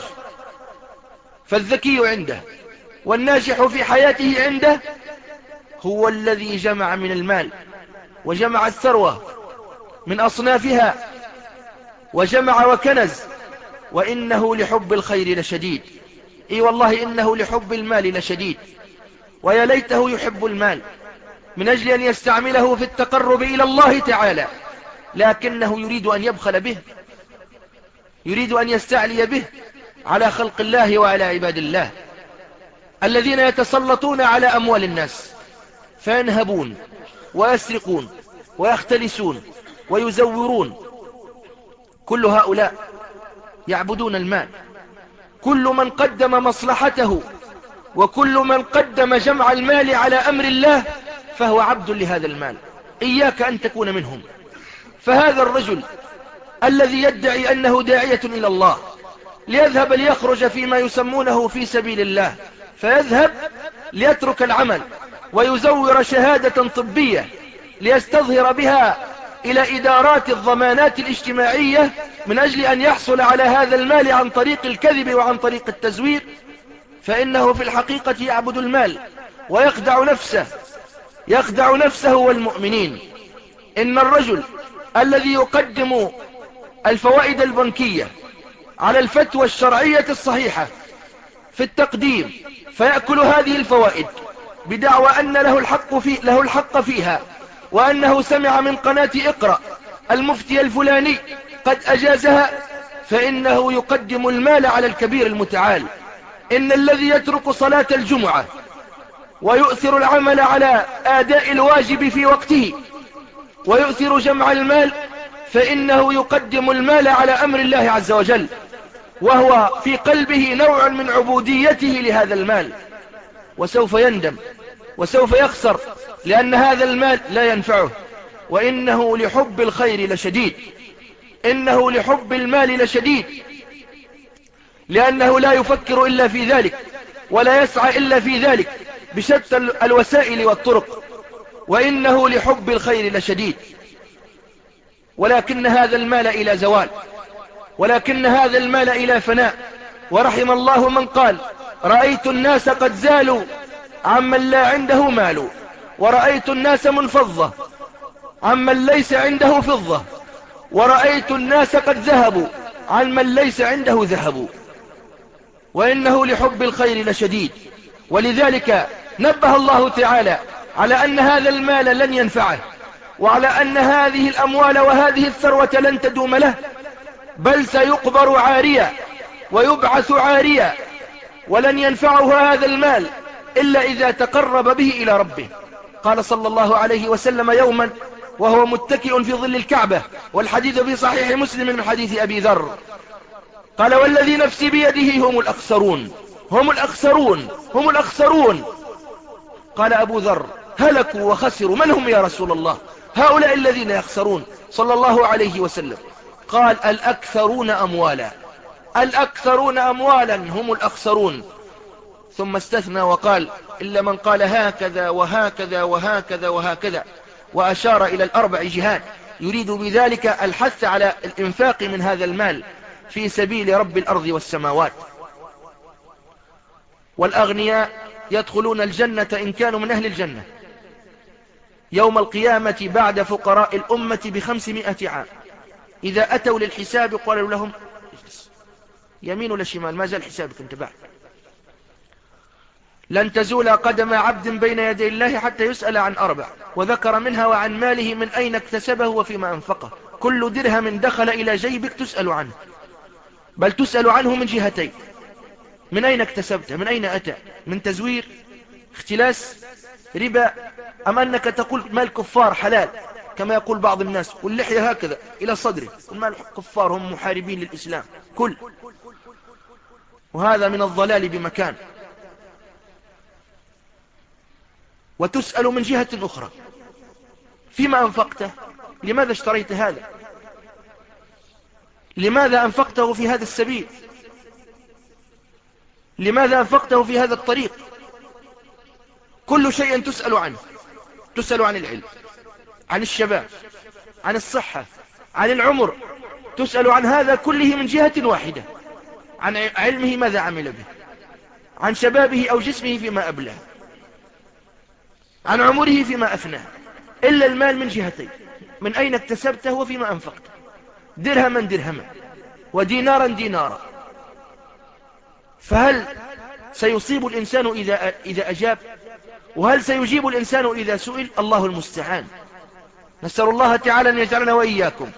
فالذكي عنده والناجح في حياته عنده هو الذي جمع من المال، وجمع الثروة من أصنافها، وجمع وكنز، وإنه لحب الخير لشديد. اي والله إنه لحب المال لشديد، ويا ليته يحب المال من أجل أن يستعمله في التقرب إلى الله تعالى، لكنه يريد أن يبخل به، يريد أن يستعلي به على خلق الله وعلى عباد الله الذين يتسلطون على أموال الناس، فينهبون ويسرقون ويختلسون ويزورون. كل هؤلاء يعبدون المال. كل من قدم مصلحته وكل من قدم جمع المال على أمر الله فهو عبد لهذا المال. إياك أن تكون منهم. فهذا الرجل الذي يدعي أنه داعية إلى الله ليذهب ليخرج فيما يسمونه في سبيل الله، فيذهب ليترك العمل ويزور شهادة طبية ليستظهر بها إلى إدارات الضمانات الاجتماعية من أجل أن يحصل على هذا المال عن طريق الكذب وعن طريق التزوير، فإنه في الحقيقة يعبد المال ويخدع نفسه، يخدع نفسه والمؤمنين. إن الرجل الذي يقدم الفوائد البنكية على الفتوى الشرعية الصحيحة في التقديم، فيأكل هذه الفوائد بدعوى أن له الحق, في له الحق فيها، وأنه سمع من قناة اقرأ المفتي الفلاني قد أجازها، فإنه يقدم المال على الكبير المتعال. إن الذي يترك صلاة الجمعة ويؤثر العمل على أداء الواجب في وقته ويؤثر جمع المال، فإنه يقدم المال على أمر الله عز وجل، وهو في قلبه نوع من عبوديته لهذا المال، وسوف يندم وسوف يخسر، لأن هذا المال لا ينفعه. وإنه لحب الخير لشديد، إنه لحب المال لشديد، لأنه لا يفكر إلا في ذلك ولا يسعى إلا في ذلك بشتى الوسائل والطرق. وإنه لحب الخير لشديد، ولكن هذا المال إلى زوال، ولكن هذا المال إلى فناء. ورحم الله من قال: رأيت الناس قد زالوا عمن لا عنده مال، ورأيت الناس منفضة عمن ليس عنده فضة، ورأيت الناس قد ذهبوا عمن ليس عنده ذهب. وإنه لحب الخير لشديد. ولذلك نبه الله تعالى على أن هذا المال لن ينفعه، وعلى أن هذه الأموال وهذه الثروة لن تدوم له، بل سيقبر عاريا ويبعث عاريا، ولن ينفعه هذا المال إلا إذا تقرب به إلى ربه. قال صلى الله عليه وسلم يوما وهو متكئ في ظل الكعبة، والحديث في صحيح مسلم من حديث أبي ذر، قال: والذي نفسي بيده هم الأخسرون، هم الأخسرون، هم الأخسرون. قال أبو ذر: هلكوا وخسروا، من هم يا رسول الله هؤلاء الذين يخسرون؟ صلى الله عليه وسلم قال: الأكثرون أموالا، الأكثرون أموالا هم الأخسرون. ثم استثنى وقال: إلا من قال هكذا وهكذا وهكذا وهكذا، وأشار إلى الأربع جهات، يريد بذلك الحث على الإنفاق من هذا المال في سبيل رب الأرض والسماوات. والأغنياء يدخلون الجنة إن كانوا من أهل الجنة يوم القيامة بعد فقراء الأمة بخمسمائة عام. إذا أتوا للحساب قالوا لهم يمين ولا شمال، ما زال حسابك انت بعد. لن تزول قدم عبد بين يدي الله حتى يسأل عن أربع، وذكر منها: وعن ماله من أين اكتسبه وفيما أنفقه. كل درهم دخل إلى جيبك تسأل عنه، بل تسأل عنه من جهتين: من أين اكتسبته؟ من أين أتى؟ من تزوير، اختلاس، ربا، أم أنك تقول مال كفار حلال كما يقول بعض الناس، واللحية هكذا إلى صدره، المال كفار هم محاربين للإسلام. كل وهذا من الضلال بمكان. وتسأل من جهة أخرى: فيما أنفقته؟ لماذا اشتريت هذا؟ لماذا أنفقته في هذا السبيل؟ لماذا أنفقته في هذا الطريق؟ كل شيء تسأل عنه، تسأل عن العلم، عن الشباب، عن الصحة، عن العمر، تسأل عن هذا كله من جهة واحدة، عن علمه ماذا عمل به، عن شبابه أو جسمه فيما أبلاه، عن عمره فيما أفناه. إلا المال من جهتين: من أين اكتسبته وفيما أنفقته، درهما درهما ودينارا دينارا. فهل سيصيب الإنسان إذا, إذا أجاب؟ وهل سيجيب الإنسان إذا سئل؟ الله المستعان. نسأل الله تعالى أن يجعلنا وإياكم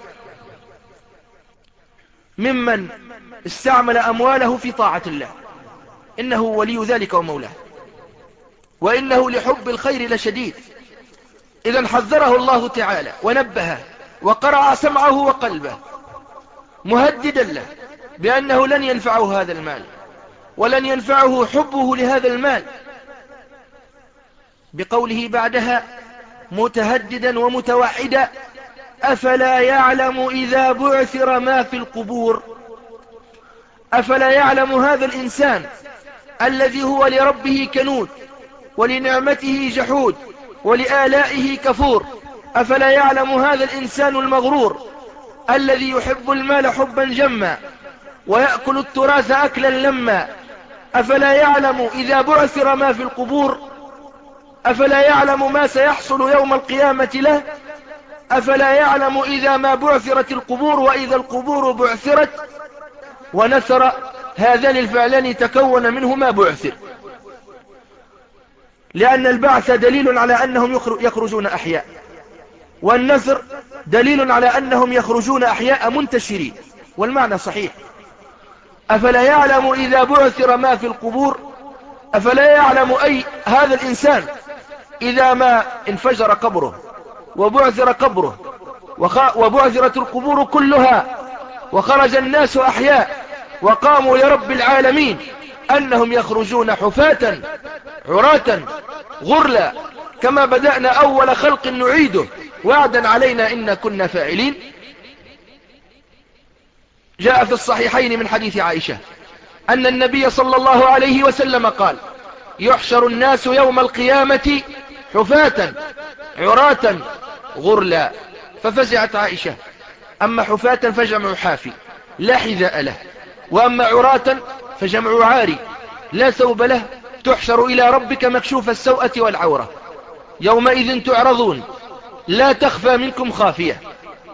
ممن استعمل أمواله في طاعة الله، إنه ولي ذلك ومولاه، وإنه لحب الخير لشديد. إذا حذره الله تعالى ونبهه وقرع سمعه وقلبه، مهددا له بأنه لن ينفعه هذا المال، ولن ينفعه حبه لهذا المال، بقوله بعدها متهددا ومتوعدا: أفلا يعلم إذا بعثر ما في القبور. أفلا يعلم هذا الإنسان الذي هو لربه كنود، ولنعمته جحود، ولآلائه كفور، أفلا يعلم هذا الإنسان المغرور الذي يحب المال حبا جما ويأكل التراث أكلا لما، أفلا يعلم إذا بعثر ما في القبور؟ أفلا يعلم ما سيحصل يوم القيامة له؟ أفلا يعلم إذا ما بعثرت القبور وإذا القبور بعثرت؟ ونثر هذان الفعلان تكون منه ما بعثر، لأن البعث دليل على أنهم يخرجون أحياء، والنثر دليل على أنهم يخرجون أحياء منتشرين، والمعنى صحيح. أفلا يعلم إذا بعثر ما في القبور؟ أفلا يعلم أي هذا الإنسان إذا ما انفجر قبره وبعثر قبره وبعثرت القبور كلها وخرج الناس أحياء وقاموا لرب العالمين، أنهم يخرجون حفاة عراة غرلا، كما بدأنا أول خلق نعيده وعدا علينا إنا كنا فاعلين. جاء في الصحيحين من حديث عائشة أن النبي صلى الله عليه وسلم قال: يحشر الناس يوم القيامة حفاة عراة غرلا. ففزعت عائشة: أما حفاة فجمع حافي لا حذاء له، وأما عراة فجمع عاري لا ثوب له، تحشر إلى ربك مكشوف السوءة والعورة، يومئذ تعرضون لا تخفى منكم خافية.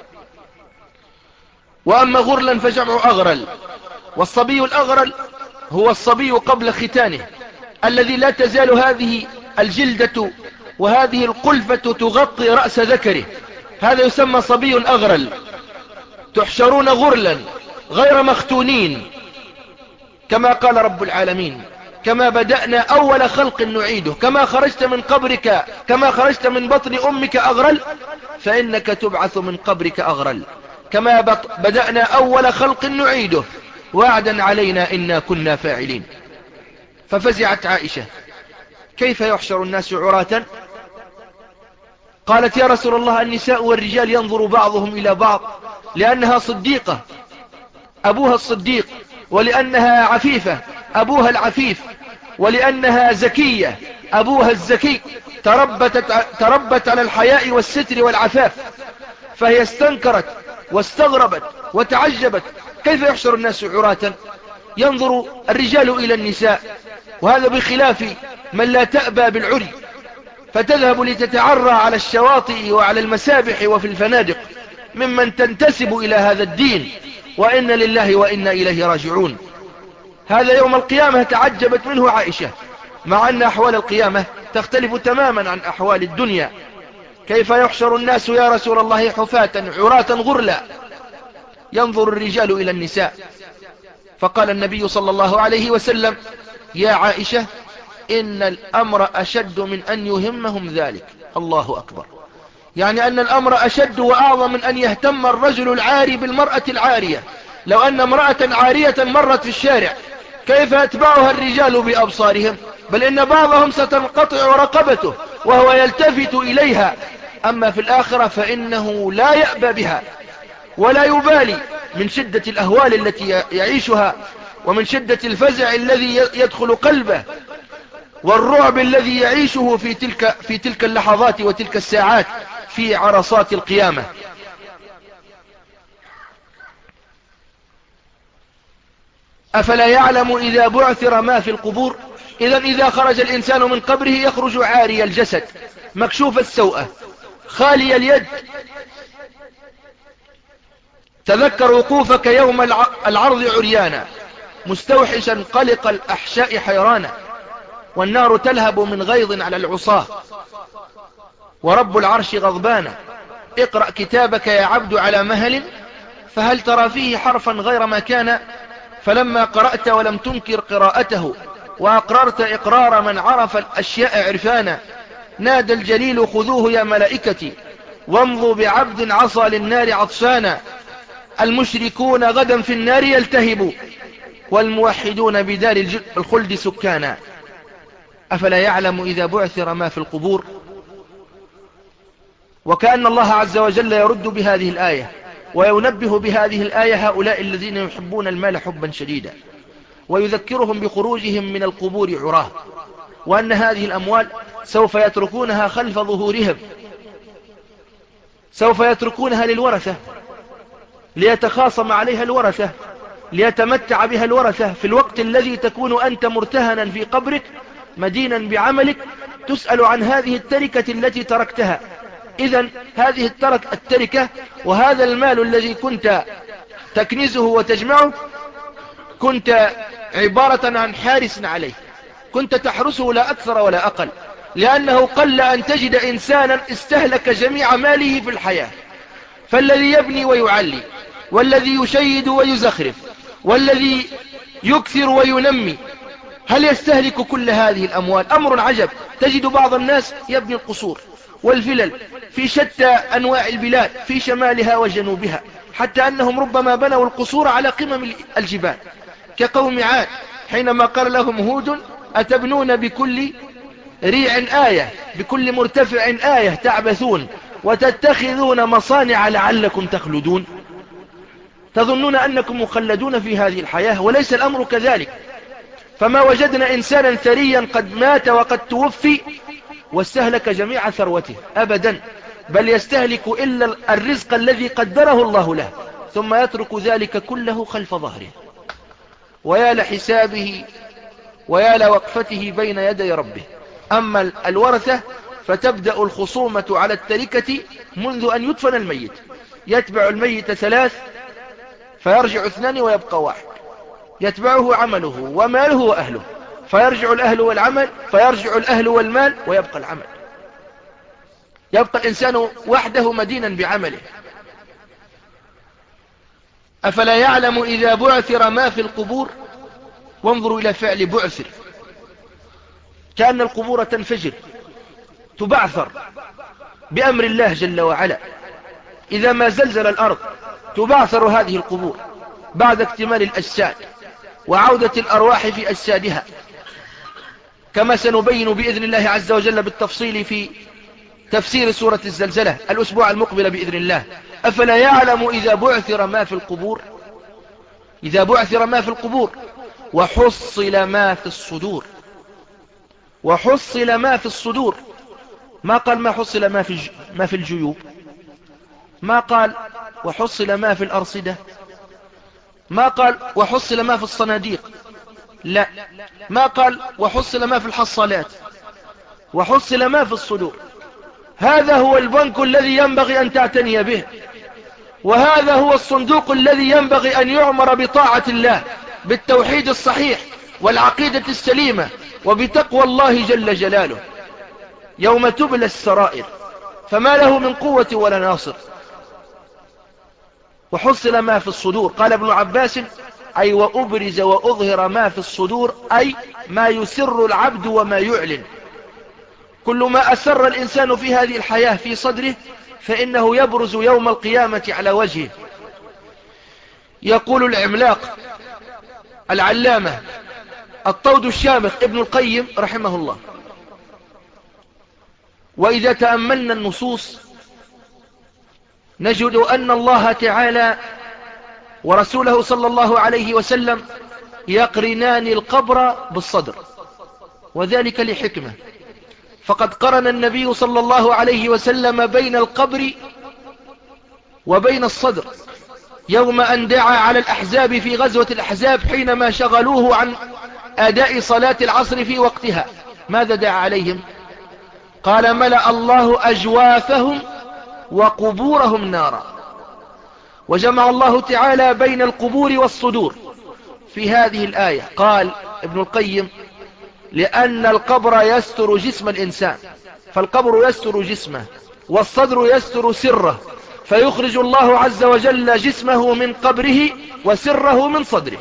وأما غرلا فجمع أغرل، والصبي الأغرل هو الصبي قبل ختانه الذي لا تزال هذه الجلدة وهذه القلفة تغطي رأس ذكره، هذا يسمى صبي أغرل. تحشرون غرلا غير مختونين، كما قال رب العالمين: كما بدأنا أول خلق نعيده، كما خرجت من قبرك كما خرجت من بطن أمك أغرل فإنك تبعث من قبرك أغرل، كما بدأنا أول خلق نعيده وعدا علينا إنا كنا فاعلين. ففزعت عائشة: كيف يحشر الناس عراة؟ قالت: يا رسول الله، النساء والرجال ينظر بعضهم إلى بعض، لأنها صديقة أبوها الصديق، ولأنها عفيفة أبوها العفيف، ولأنها زكية أبوها الزكي، تربت, تربت على الحياء والستر والعفاف، فهي استنكرت واستغربت وتعجبت: كيف يحشر الناس عراة؟ ينظر الرجال إلى النساء، وهذا بخلاف من لا تأبى بالعري فتذهب لتتعرى على الشواطئ وعلى المسابح وفي الفنادق، ممن تنتسب إلى هذا الدين، وإن لله وإنا إليه راجعون. هذا يوم القيامة تعجبت منه عائشة، مع أن أحوال القيامة تختلف تماما عن أحوال الدنيا. كيف يحشر الناس يا رسول الله حفاة عراة غرلا؟ ينظر الرجال إلى النساء. فقال النبي صلى الله عليه وسلم: يا عائشة، إن الأمر أشد من أن يهمهم ذلك. الله أكبر. يعني أن الأمر أشد وأعظم من أن يهتم الرجل العاري بالمرأة العارية. لو أن امرأة عارية مرت في الشارع كيف يتبعها الرجال بأبصارهم؟ بل إن بعضهم ستنقطع رقبته وهو يلتفت إليها أما في الآخرة فإنه لا يأبى بها ولا يبالي من شدة الأهوال التي يعيشها، ومن شدة الفزع الذي يدخل قلبه، والرعب الذي يعيشه في تلك, في تلك اللحظات وتلك الساعات في عرصات القيامة. أفلا يعلم إذا بعثر ما في القبور؟ إذا إذا خرج الإنسان من قبره يخرج عاري الجسد مكشوف السوءة خالي اليد. تذكر وقوفك يوم العرض عريانا مستوحشا قلق الأحشاء حيرانا، والنار تلهب من غيظ على العصاة ورب العرش غضبانا. اقرأ كتابك يا عبد على مهل، فهل ترى فيه حرفا غير ما كان؟ فلما قرأت ولم تنكر قراءته وأقررت إقرار من عرف الأشياء عرفانا، نادى الجليل خذوه يا ملائكتي وامضوا بعبد عصى للنار عطشانا. المشركون غدا في النار يلتهبوا، والموحدون بدار الخلد سكانا. أفلا يعلم إذا بعثر ما في القبور؟ وكأن الله عز وجل يرد بهذه الآية وينبه بهذه الآية هؤلاء الذين يحبون المال حبا شديدا، ويذكرهم بخروجهم من القبور عراه، وأن هذه الأموال سوف يتركونها خلف ظهورهم، سوف يتركونها للورثة ليتخاصم عليها الورثة، ليتمتع بها الورثة في الوقت الذي تكون أنت مرتهنا في قبرك مدينا بعملك، تسأل عن هذه التركة التي تركتها. إذن هذه الترك التركة وهذا المال الذي كنت تكنزه وتجمعه كنت عبارة عن حارس عليه، كنت تحرسه لا أكثر ولا أقل، لأنه قل أن تجد إنسانا استهلك جميع ماله في الحياة. فالذي يبني ويعلي، والذي يشيد ويزخرف، والذي يكثر وينمي، هل يستهلك كل هذه الأموال؟ أمر عجب. تجد بعض الناس يبني القصور والفلل في شتى أنواع البلاد في شمالها وجنوبها، حتى أنهم ربما بنوا القصور على قمم الجبال كقوم عاد حينما قال لهم هود أتبنون بكل ريع آية، بكل مرتفع آية تعبثون وتتخذون مصانع لعلكم تخلدون. تظنون أنكم مخلدون في هذه الحياة، وليس الأمر كذلك. فما وجدنا إنسانا ثريا قد مات وقد توفي واستهلك جميع ثروته أبدا، بل يستهلك إلا الرزق الذي قدره الله له، ثم يترك ذلك كله خلف ظهره. ويا لحسابه ويا لوقفته بين يدي ربه. أما الورثة فتبدأ الخصومة على التركة منذ أن يدفن الميت، يتبع الميت ثلاث فيرجع اثنان ويبقى واحد، يتبعه عمله وماله وأهله، فيرجع الأهل والعمل، فيرجع الأهل والمال ويبقى العمل، يبقى الإنسان وحده مدينا بعمله. أفلا يعلم إذا بعثر ما في القبور؟ وانظروا إلى فعل بعثر، كأن القبور تنفجر تبعثر بأمر الله جل وعلا. إذا ما زلزل الأرض تبعثر هذه القبور بعد اكتمال الأجساد وعودة الأرواح في أجسادها، كما سنبين بإذن الله عز وجل بالتفصيل في تفسير سورة الزلزلة الأسبوع المقبل بإذن الله. أفلا يعلم إذا بعثر ما في القبور؟ إذا بعثر ما في القبور وحصل ما في الصدور. وحصل ما في الصدور، ما قال ما حصل ما في الج... ما في الجيوب، ما قال وحصل ما في الأرصدة، ما قال وحصل ما في الصناديق، لا، ما قال وحصل ما في الحصالات، وحصل ما في الصدور. هذا هو البنك الذي ينبغي أن تعتني به، وهذا هو الصندوق الذي ينبغي أن يعمر بطاعة الله بالتوحيد الصحيح والعقيدة السليمة وبتقوى الله جل جلاله. يوم تبلى السرائر فما له من قوة ولا ناصر. وحصل ما في الصدور، قال ابن عباس أي وأبرز وأظهر ما في الصدور، أي ما يسر العبد وما يعلن. كل ما أسر الإنسان في هذه الحياة في صدره فإنه يبرز يوم القيامة على وجهه. يقول العملاق العلامة الطود الشامخ ابن القيم رحمه الله: وإذا تأملنا النصوص نجد أن الله تعالى ورسوله صلى الله عليه وسلم يقرنان القبر بالصدر، وذلك لحكمة. فقد قرن النبي صلى الله عليه وسلم بين القبر وبين الصدر يوم أن دعا على الأحزاب في غزوة الأحزاب حينما شغلوه عن أداء صلاة العصر في وقتها. ماذا دعا عليهم؟ قال: ملأ الله أجوافهم وقبورهم نارا. وجمع الله تعالى بين القبور والصدور في هذه الآية. قال ابن القيم: لأن القبر يستر جسم الإنسان، فالقبر يستر جسمه، والصدر يستر سره، فيخرج الله عز وجل جسمه من قبره وسره من صدره،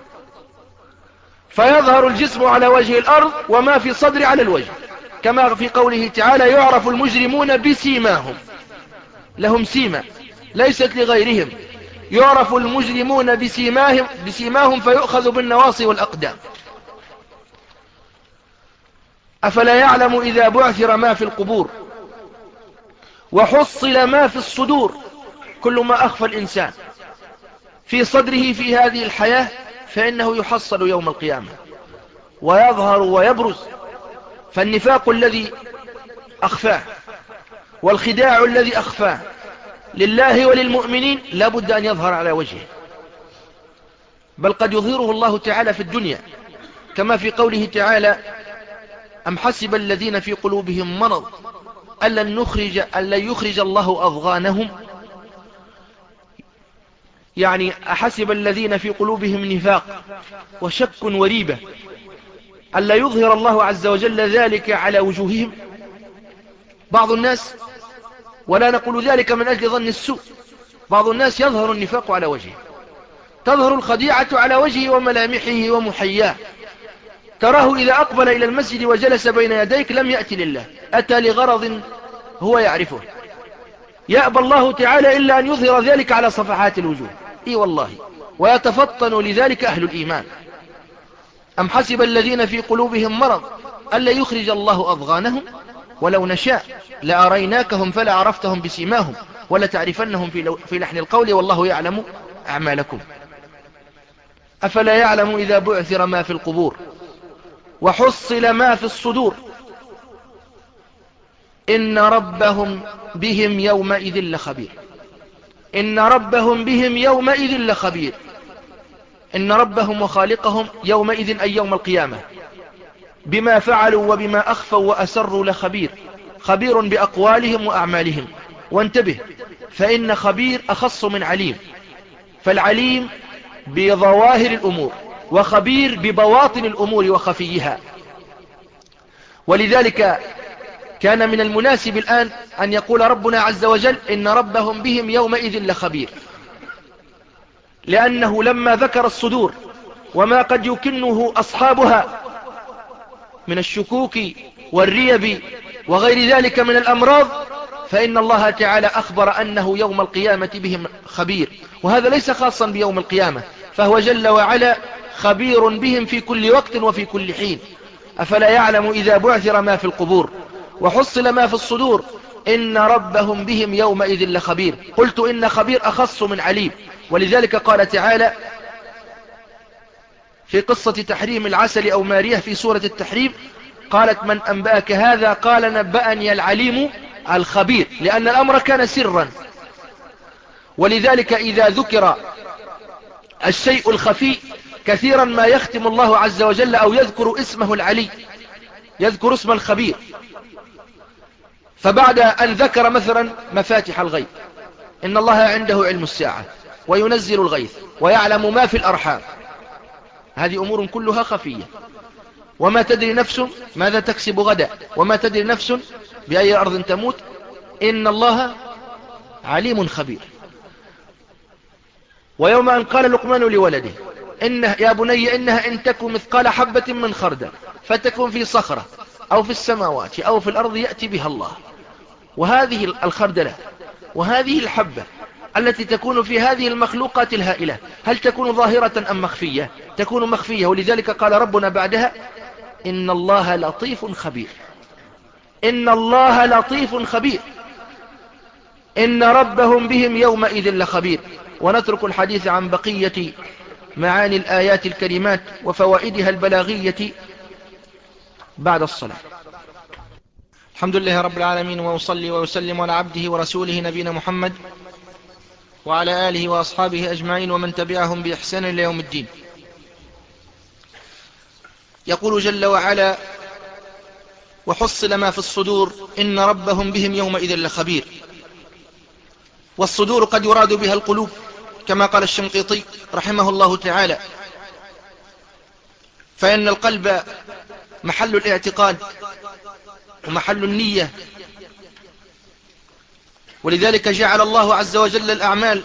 فيظهر الجسم على وجه الأرض وما في صدر على الوجه، كما في قوله تعالى: يعرف المجرمون بسيماهم. لهم سيمة ليست لغيرهم، يعرف المجرمون بسيماهم, بسيماهم فيؤخذ بالنواصي والأقدام. أفلا يعلم إذا بعثر ما في القبور وحصل ما في الصدور، كل ما أخفى الإنسان في صدره في هذه الحياة فإنه يحصل يوم القيامة ويظهر ويبرز. فالنفاق الذي أخفاه والخداع الذي أخفاه لله وللمؤمنين لا بد أن يظهر على وجهه، بل قد يظهره الله تعالى في الدنيا، كما في قوله تعالى: أم حسب الذين في قلوبهم مرض أن لن نخرج, أن لن يخرج الله أضغانهم. يعني أحسب الذين في قلوبهم نفاق وشك وريبة أن لا يظهر الله عز وجل ذلك على وجوههم. بعض الناس، ولا نقول ذلك من أجل ظن السوء، بعض الناس يظهر النفاق على وجهه، تظهر الخديعة على وجهه وملامحه ومحياه. تراه إذا أقبل إلى المسجد وجلس بين يديك لم يأتي لله، أتى لغرض هو يعرفه. يأبى الله تعالى إلا أن يظهر ذلك على صفحات الوجوه، إي والله، ويتفطن لذلك أهل الإيمان. أم حسب الذين في قلوبهم مرض أن لا يخرج الله أضغانهم ولو نشاء لأريناكهم فلا عرفتهم بسيماهم ولا تعرفنهم في لحن القول والله يعلم أعمالكم. أفلا يعلم إذا بعثر ما في القبور وحصل ما في الصدور إن ربهم بهم يومئذ لخبير. إن ربهم بهم يومئذ لخبير. إن ربهم وخالقهم يومئذ أي يوم القيامة بما فعلوا وبما أخفوا وأسروا لخبير، خبير بأقوالهم وأعمالهم. وانتبه، فإن خبير أخص من عليم، فالعليم بظواهر الأمور وخبير ببواطن الأمور وخفيها. ولذلك كان من المناسب الآن أن يقول ربنا عز وجل إن ربهم بهم يومئذ لخبير، لأنه لما ذكر الصدور وما قد يكنه أصحابها من الشكوك والريب وغير ذلك من الأمراض، فإن الله تعالى أخبر أنه يوم القيامة بهم خبير، وهذا ليس خاصا بيوم القيامة، فهو جل وعلا خبير بهم في كل وقت وفي كل حين. أفلا يعلم إذا بعثر ما في القبور وحصل ما في الصدور إن ربهم بهم يومئذ لخبير. قلت إن خبير أخص من عليم، ولذلك قال تعالى في قصة تحريم العسل أو ماريه في سورة التحريم: قالت من أنبأك هذا؟ قال نبأني العليم الخبير، لأن الأمر كان سرا. ولذلك إذا ذكر الشيء الخفي كثيرا ما يختم الله عز وجل أو يذكر اسمه العلي، يذكر اسم الخبير. فبعد أن ذكر مثلا مفاتح الغيب، إن الله عنده علم الساعة وينزل الغيث ويعلم ما في الأرحام، هذه أمور كلها خفية. وما تدري نفس ماذا تكسب غدا، وما تدري نفس بأي أرض تموت، إن الله عليم خبير. ويوم أن قال لقمان لولده إنه يا بني إنها إن تكن مثقال حبة من خردل فتكن في صخرة أو في السماوات أو في الأرض يأتي بها الله. وهذه الخردلة وهذه الحبة التي تكون في هذه المخلوقات الهائلة هل تكون ظاهرة أم مخفية؟ تكون مخفية. ولذلك قال ربنا بعدها إن الله لطيف خبير. إن الله لطيف خبير. إن ربهم بهم يومئذ لخبير. ونترك الحديث عن بقية معاني الآيات الكريمات وفوائدها البلاغية بعد الصلاة. الحمد لله رب العالمين، وأصلي وأسلم على عبده ورسوله نبينا محمد وعلى آله وأصحابه أجمعين ومن تبعهم بإحسان إلى يوم الدين. يقول جل وعلا: وحصل ما في الصدور إن ربهم بهم يومئذ لخبير. والصدور قد يراد بها القلوب كما قال الشنقيطي رحمه الله تعالى، فإن القلب محل الاعتقاد ومحل النية، ولذلك جعل الله عز وجل الأعمال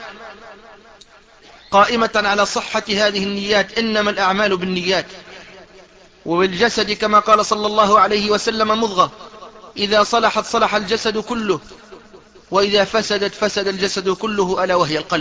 قائمة على صحة هذه النيات، إنما الأعمال بالنيات. وبالجسد كما قال صلى الله عليه وسلم: مضغة إذا صلحت صلح الجسد كله، وإذا فسدت فسد الجسد كله، ألا وهي القلب.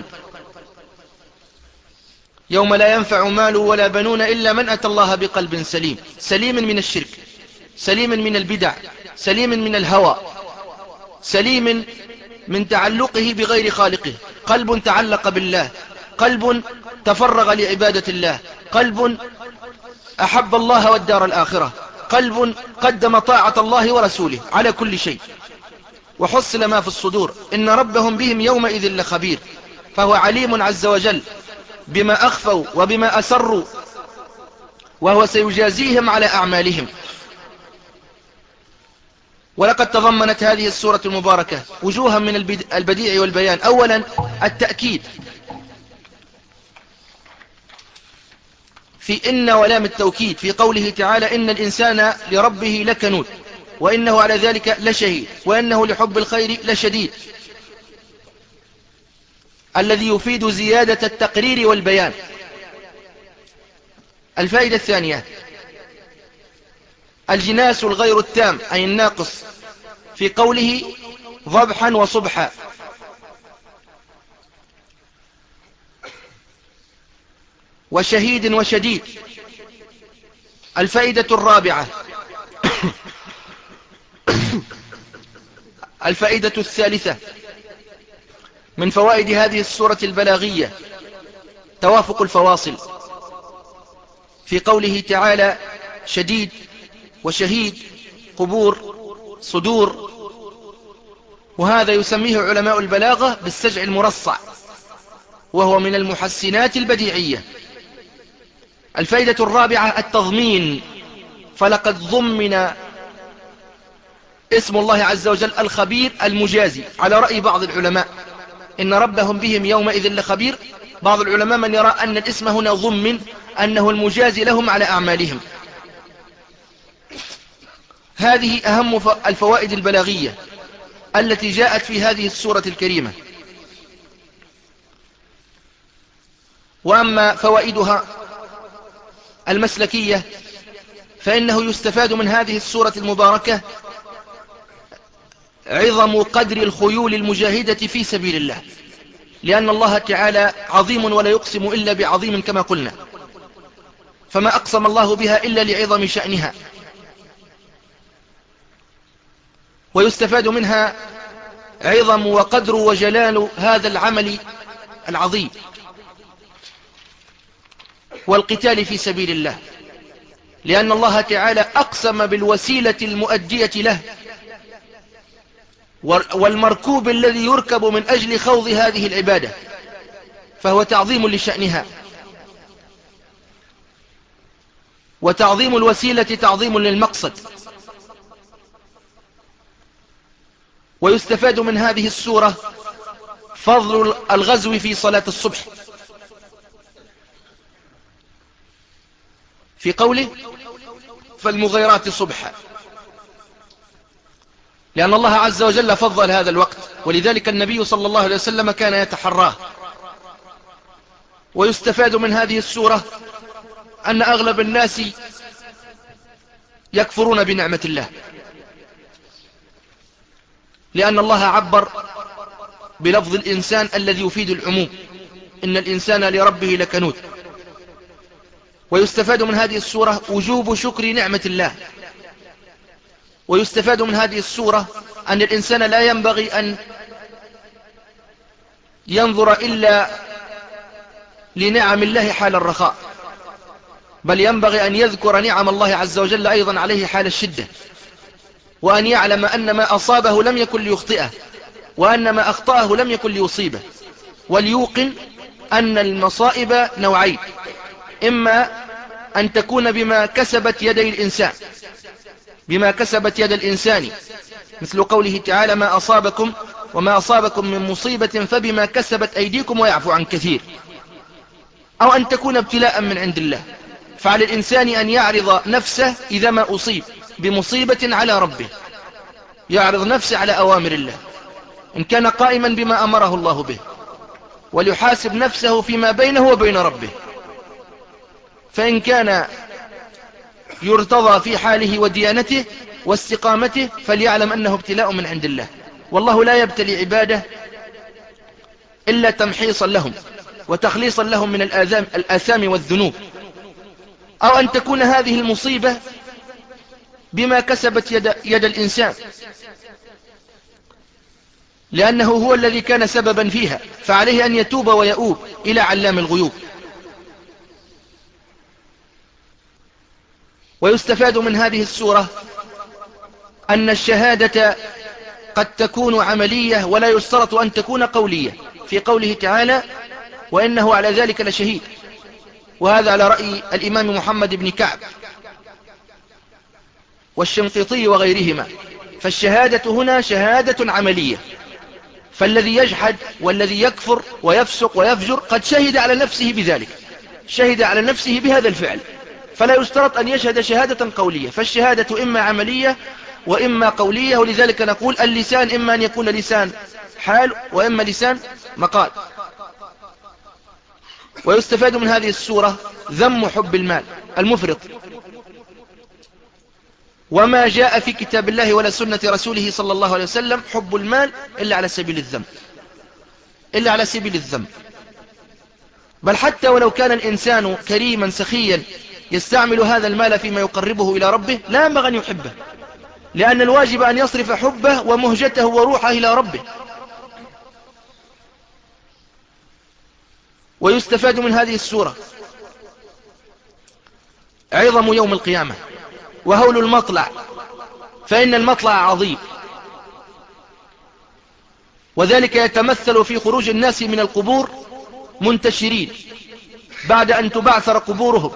يوم لا ينفع مال ولا بنون إلا من أتى الله بقلب سليم، سليم من الشرك، سليم من البدع، سليم من الهوى، سليم من تعلقه بغير خالقه، قلب تعلق بالله، قلب تفرغ لعبادة الله، قلب أحب الله والدار الآخرة، قلب قدم طاعة الله ورسوله على كل شيء. وحصل ما في الصدور إن ربهم بهم يومئذ لخبير، فهو عليم عز وجل بما أخفوا وبما أسروا، وهو سيجازيهم على أعمالهم. ولقد تضمنت هذه السورة المباركة وجوها من البديع والبيان. أولا التأكيد في إن ولام التوكيد في قوله تعالى: إن الإنسان لربه لكنود، وإنه على ذلك لشهيد، وإنه لحب الخير لشديد، الذي يفيد زيادة التقرير والبيان. الفائدة الثانية الجناس الغير التام أي الناقص في قوله: ضبحا وصبحا. وشهيد وشديد. الفائدة الرابعة الفائدة الثالثة من فوائد هذه السورة البلاغية توافق الفواصل في قوله تعالى: شديد وشهيد، قبور، صدور، وهذا يسميه علماء البلاغة بالسجع المرصع، وهو من المحسنات البديعية. الفائدة الرابعة التضمين، فلقد ضمن اسم الله عز وجل الخبير المجازي، على رأي بعض العلماء إن ربهم بهم يومئذ لخبير. بعض العلماء من يرى أن الاسم هنا ضمن أنه المجازي لهم على أعمالهم. هذه أهم الفوائد البلاغية التي جاءت في هذه السورة الكريمة. وأما فوائدها المسلكية فإنه يستفاد من هذه السورة المباركة عظم قدر الخيول المجاهدة في سبيل الله، لأن الله تعالى عظيم ولا يقسم إلا بعظيم كما قلنا، فما أقسم الله بها إلا لعظم شأنها. ويستفاد منها عظم وقدر وجلال هذا العمل العظيم والقتال في سبيل الله، لأن الله تعالى أقسم بالوسيلة المؤدية له والمركوب الذي يركب من أجل خوض هذه العبادة، فهو تعظيم لشأنها، وتعظيم الوسيلة تعظيم للمقصد. ويستفاد من هذه السورة فضل الغزو في صلاة الصبح، في قوله: فالمغيرات صبحا، لأن الله عز وجل فضل هذا الوقت، ولذلك النبي صلى الله عليه وسلم كان يتحراه. ويستفاد من هذه السورة أن أغلب الناس يكفرون بنعمة الله، لأن الله عبر بلفظ الإنسان الذي يفيد العموم: إن الإنسان لربه لكنود. ويستفاد من هذه السورة وجوب شكر نعمة الله. ويستفاد من هذه السورة أن الإنسان لا ينبغي أن ينظر إلا لنعم الله حال الرخاء، بل ينبغي أن يذكر نعم الله عز وجل أيضا عليه حال الشدة، وأن يعلم أن ما أصابه لم يكن ليخطئه، وأن ما أخطأه لم يكن ليصيبه، وليوقن أن المصائب نوعين: إما أن تكون بما كسبت يدي الإنسان بما كسبت يد الإنسان مثل قوله تعالى: ما أصابكم وما أصابكم من مصيبة فبما كسبت أيديكم ويعفو عن كثير، أو أن تكون ابتلاء من عند الله، فعلى الإنسان أن يعرض نفسه إذا ما أصيب بمصيبة على ربه، يعرض نفسه على أوامر الله إن كان قائما بما أمره الله به، وليحاسب نفسه فيما بينه وبين ربه، فإن كان يرتضى في حاله وديانته واستقامته فليعلم أنه ابتلاء من عند الله، والله لا يبتلي عباده إلا تمحيصا لهم وتخليصا لهم من الآثام, الآثام والذنوب. أو أن تكون هذه المصيبة بما كسبت يد, يد الإنسان، لأنه هو الذي كان سببا فيها، فعليه أن يتوب ويؤوب إلى علام الغيوب. ويستفاد من هذه السورة أن الشهادة قد تكون عملية ولا يشترط أن تكون قولية، في قوله تعالى: وإنه على ذلك لشهيد، وهذا على رأي الإمام محمد بن كعب والشنقيطي وغيرهما. فالشهادة هنا شهادة عملية، فالذي يجحد والذي يكفر ويفسق ويفجر قد شهد على نفسه بذلك، شهد على نفسه بهذا الفعل، فلا يشترط أن يشهد شهادة قولية، فالشهادة إما عملية وإما قولية. ولذلك نقول اللسان إما أن يكون لسان حال وإما لسان مقال. ويستفاد من هذه السورة ذم حب المال المفرط، وما جاء في كتاب الله ولا سنة رسوله صلى الله عليه وسلم حب المال إلا على سبيل الذم، إلا على سبيل الذم. بل حتى ولو كان الإنسان كريما سخيا يستعمل هذا المال فيما يقربه إلى ربه لا ينبغي أن يحبه، لأن الواجب أن يصرف حبه ومهجته وروحه إلى ربه. ويستفاد من هذه السورة عظم يوم القيامة وهول المطلع، فإن المطلع عظيم، وذلك يتمثل في خروج الناس من القبور منتشرين بعد أن تبعثر قبورهم.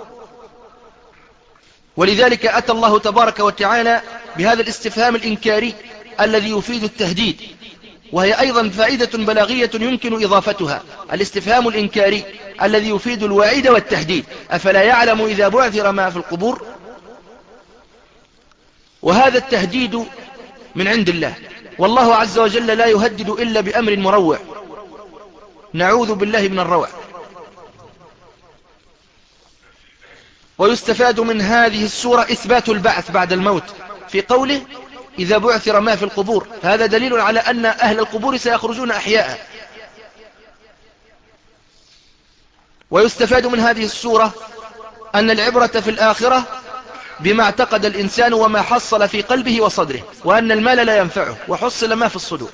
ولذلك أتى الله تبارك وتعالى بهذا الاستفهام الإنكاري الذي يفيد التهديد، وهي أيضا فائدة بلاغية يمكن إضافتها، الاستفهام الإنكاري الذي يفيد الوعيد والتهديد: أفلا يعلم إذا بعثر ما في القبور؟ وهذا التهديد من عند الله، والله عز وجل لا يهدد إلا بأمر مروع، نعوذ بالله من الروع. ويستفاد من هذه السورة إثبات البعث بعد الموت، في قوله: إذا بعثر ما في القبور، هذا دليل على أن أهل القبور سيخرجون أحياء. ويستفاد من هذه السورة أن العبرة في الآخرة بما اعتقد الإنسان وما حصل في قلبه وصدره، وأن المال لا ينفعه، وحصل ما في الصدور.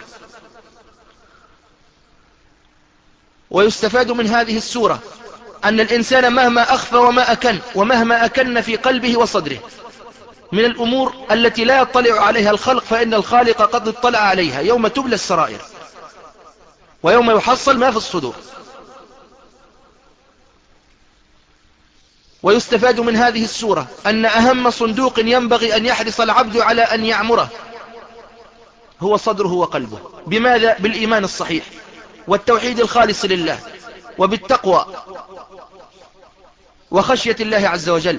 ويستفاد من هذه السورة أن الإنسان مهما أخفى وما أكن ومهما أكن في قلبه وصدره من الأمور التي لا يطلع عليها الخلق، فإن الخالق قد اطلع عليها يوم تبلى السرائر ويوم يحصل ما في الصدور. ويستفاد من هذه السورة أن أهم صندوق ينبغي أن يحرص العبد على أن يعمره هو صدره وقلبه. بماذا؟ بالإيمان الصحيح والتوحيد الخالص لله، وبالتقوى وخشية الله عز وجل.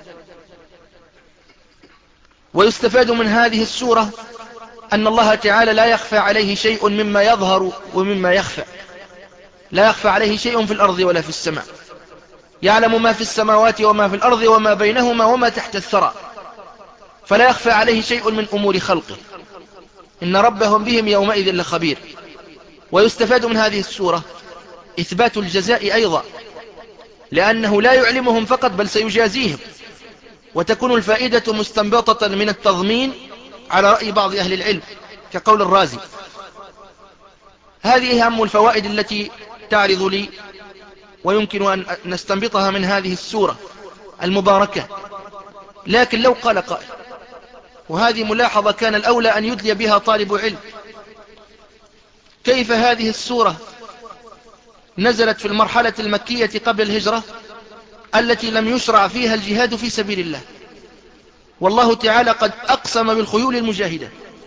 ويستفاد من هذه السورة أن الله تعالى لا يخفى عليه شيء مما يظهر ومما يخفى، لا يخفى عليه شيء في الأرض ولا في السماء، يعلم ما في السماوات وما في الأرض وما بينهما وما تحت الثرى، فلا يخفى عليه شيء من أمور خلقه، إن ربهم بهم يومئذ لخبير. ويستفاد من هذه السورة إثبات الجزاء أيضا، لأنه لا يعلمهم فقط بل سيجازيهم، وتكون الفائدة مستنبطة من التضمين على رأي بعض أهل العلم كقول الرازي. هذه أهم الفوائد التي تعرض لي ويمكن أن نستنبطها من هذه السورة المباركة. لكن لو قال قائل، وهذه ملاحظة كان الأولى أن يدلي بها طالب علم، كيف هذه السورة نزلت في المرحلة المكية قبل الهجرة التي لم يشرع فيها الجهاد في سبيل الله، والله تعالى قد أقسم بالخيول المجاهدة؟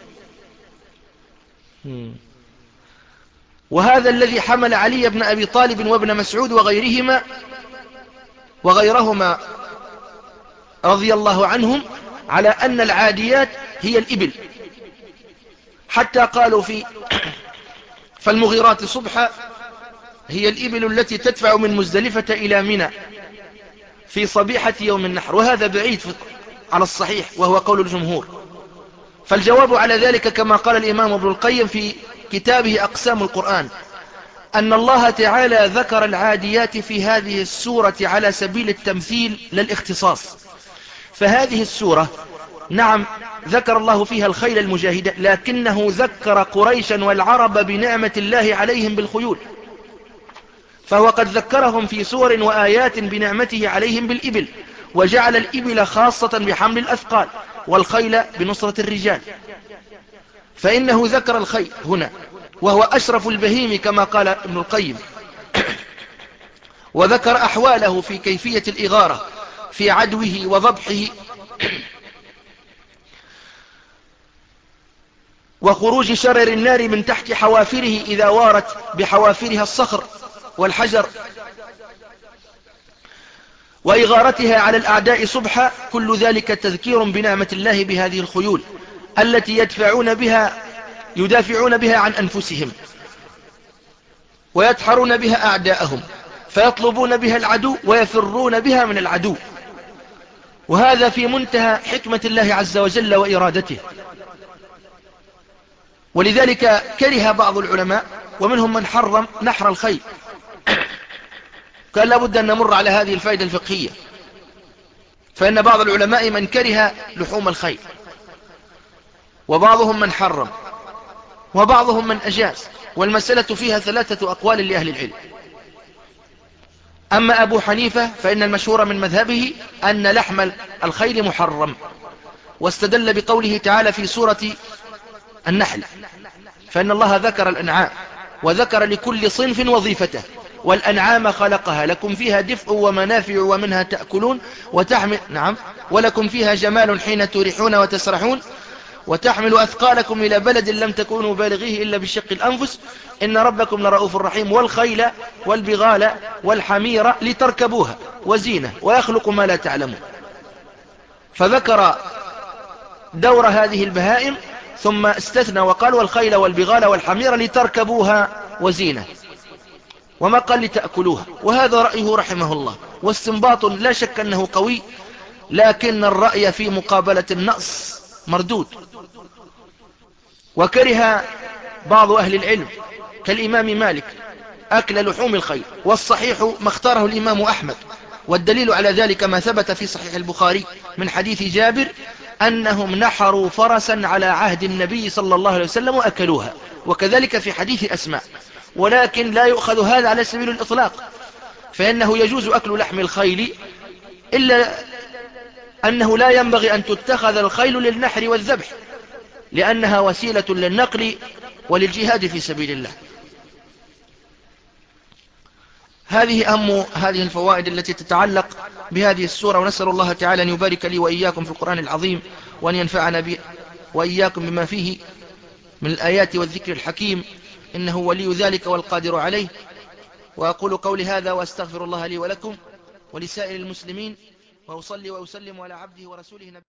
وهذا الذي حمل علي بن أبي طالب وابن مسعود وغيرهما وغيرهما رضي الله عنهم على أن العاديات هي الإبل، حتى قالوا في فالمغيرات صبحا هي الإبل التي تدفع من مزدلفة إلى منى في صبيحة يوم النحر، وهذا بعيد على الصحيح وهو قول الجمهور. فالجواب على ذلك كما قال الإمام ابن القيم في كتابه أقسام القرآن، أن الله تعالى ذكر العاديات في هذه السورة على سبيل التمثيل للاختصاص. فهذه السورة نعم ذكر الله فيها الخيل المجاهدة، لكنه ذكر قريشا والعرب بنعمة الله عليهم بالخيول، فهو قد ذكرهم في سور وآيات بنعمته عليهم بالإبل، وجعل الإبل خاصة بحمل الأثقال والخيل بنصرة الرجال، فإنه ذكر الخيل هنا وهو أشرف البهيم كما قال ابن القيم، وذكر أحواله في كيفية الإغارة في عدوه وضبحه وخروج شرر النار من تحت حوافره إذا وارت بحوافرها الصخر والحجر، وإغارتها على الأعداء صبحا. كل ذلك تذكير بنعمة الله بهذه الخيول التي يدفعون بها يدافعون بها عن أنفسهم ويدحرون بها أعداءهم، فيطلبون بها العدو ويفرون بها من العدو، وهذا في منتهى حكمة الله عز وجل وإرادته. ولذلك كره بعض العلماء ومنهم من حرم نحر الخيل. كان لابد أن نمر على هذه الفائدة الفقهية، فإن بعض العلماء من كره لحوم الخيل، وبعضهم من حرم، وبعضهم من أجاز، والمسألة فيها ثلاثة أقوال لأهل العلم. أما أبو حنيفة فإن المشهور من مذهبه أن لحم الخيل محرم، واستدل بقوله تعالى في سورة النحل فإن الله ذكر الأنعام وذكر لكل صنف وظيفته، والأنعام خلقها لكم فيها دفء ومنافع ومنها تأكلون وتحمل نعم ولكم فيها جمال حين تريحون وتسرحون وتحمل أثقالكم إلى بلد لم تكونوا بالغيه إلا بشق الأنفس إن ربكم لرؤوف رحيم، والخيل والبغال والحمير لتركبوها وزينة ويخلق ما لا تعلمون. فذكر دور هذه البهائم ثم استثنى وقال والخيل والبغال والحمير لتركبوها وزينة، وما قال لتأكلوها. وهذا رأيه رحمه الله، واستنباط لا شك أنه قوي، لكن الرأي في مقابلة النص مردود. وكره بعض أهل العلم كالإمام مالك أكل لحوم الخيل، والصحيح ما اختاره الإمام أحمد، والدليل على ذلك ما ثبت في صحيح البخاري من حديث جابر أنهم نحروا فرسا على عهد النبي صلى الله عليه وسلم وأكلوها، وكذلك في حديث أسماء. ولكن لا يؤخذ هذا على سبيل الإطلاق، فإنه يجوز أكل لحم الخيل، إلا أنه لا ينبغي أن تتخذ الخيل للنحر والذبح، لأنها وسيلة للنقل وللجهاد في سبيل الله. هذه أهم هذه الفوائد التي تتعلق بهذه السورة، ونسأل الله تعالى أن يبارك لي وإياكم في القرآن العظيم، وأن ينفعنا به وإياكم بما فيه من الآيات والذكر الحكيم، إنه ولي ذلك والقادر عليه. وأقول قولي هذا وأستغفر الله لي ولكم ولسائر المسلمين، وأصلي وأسلم على عبده ورسوله نبي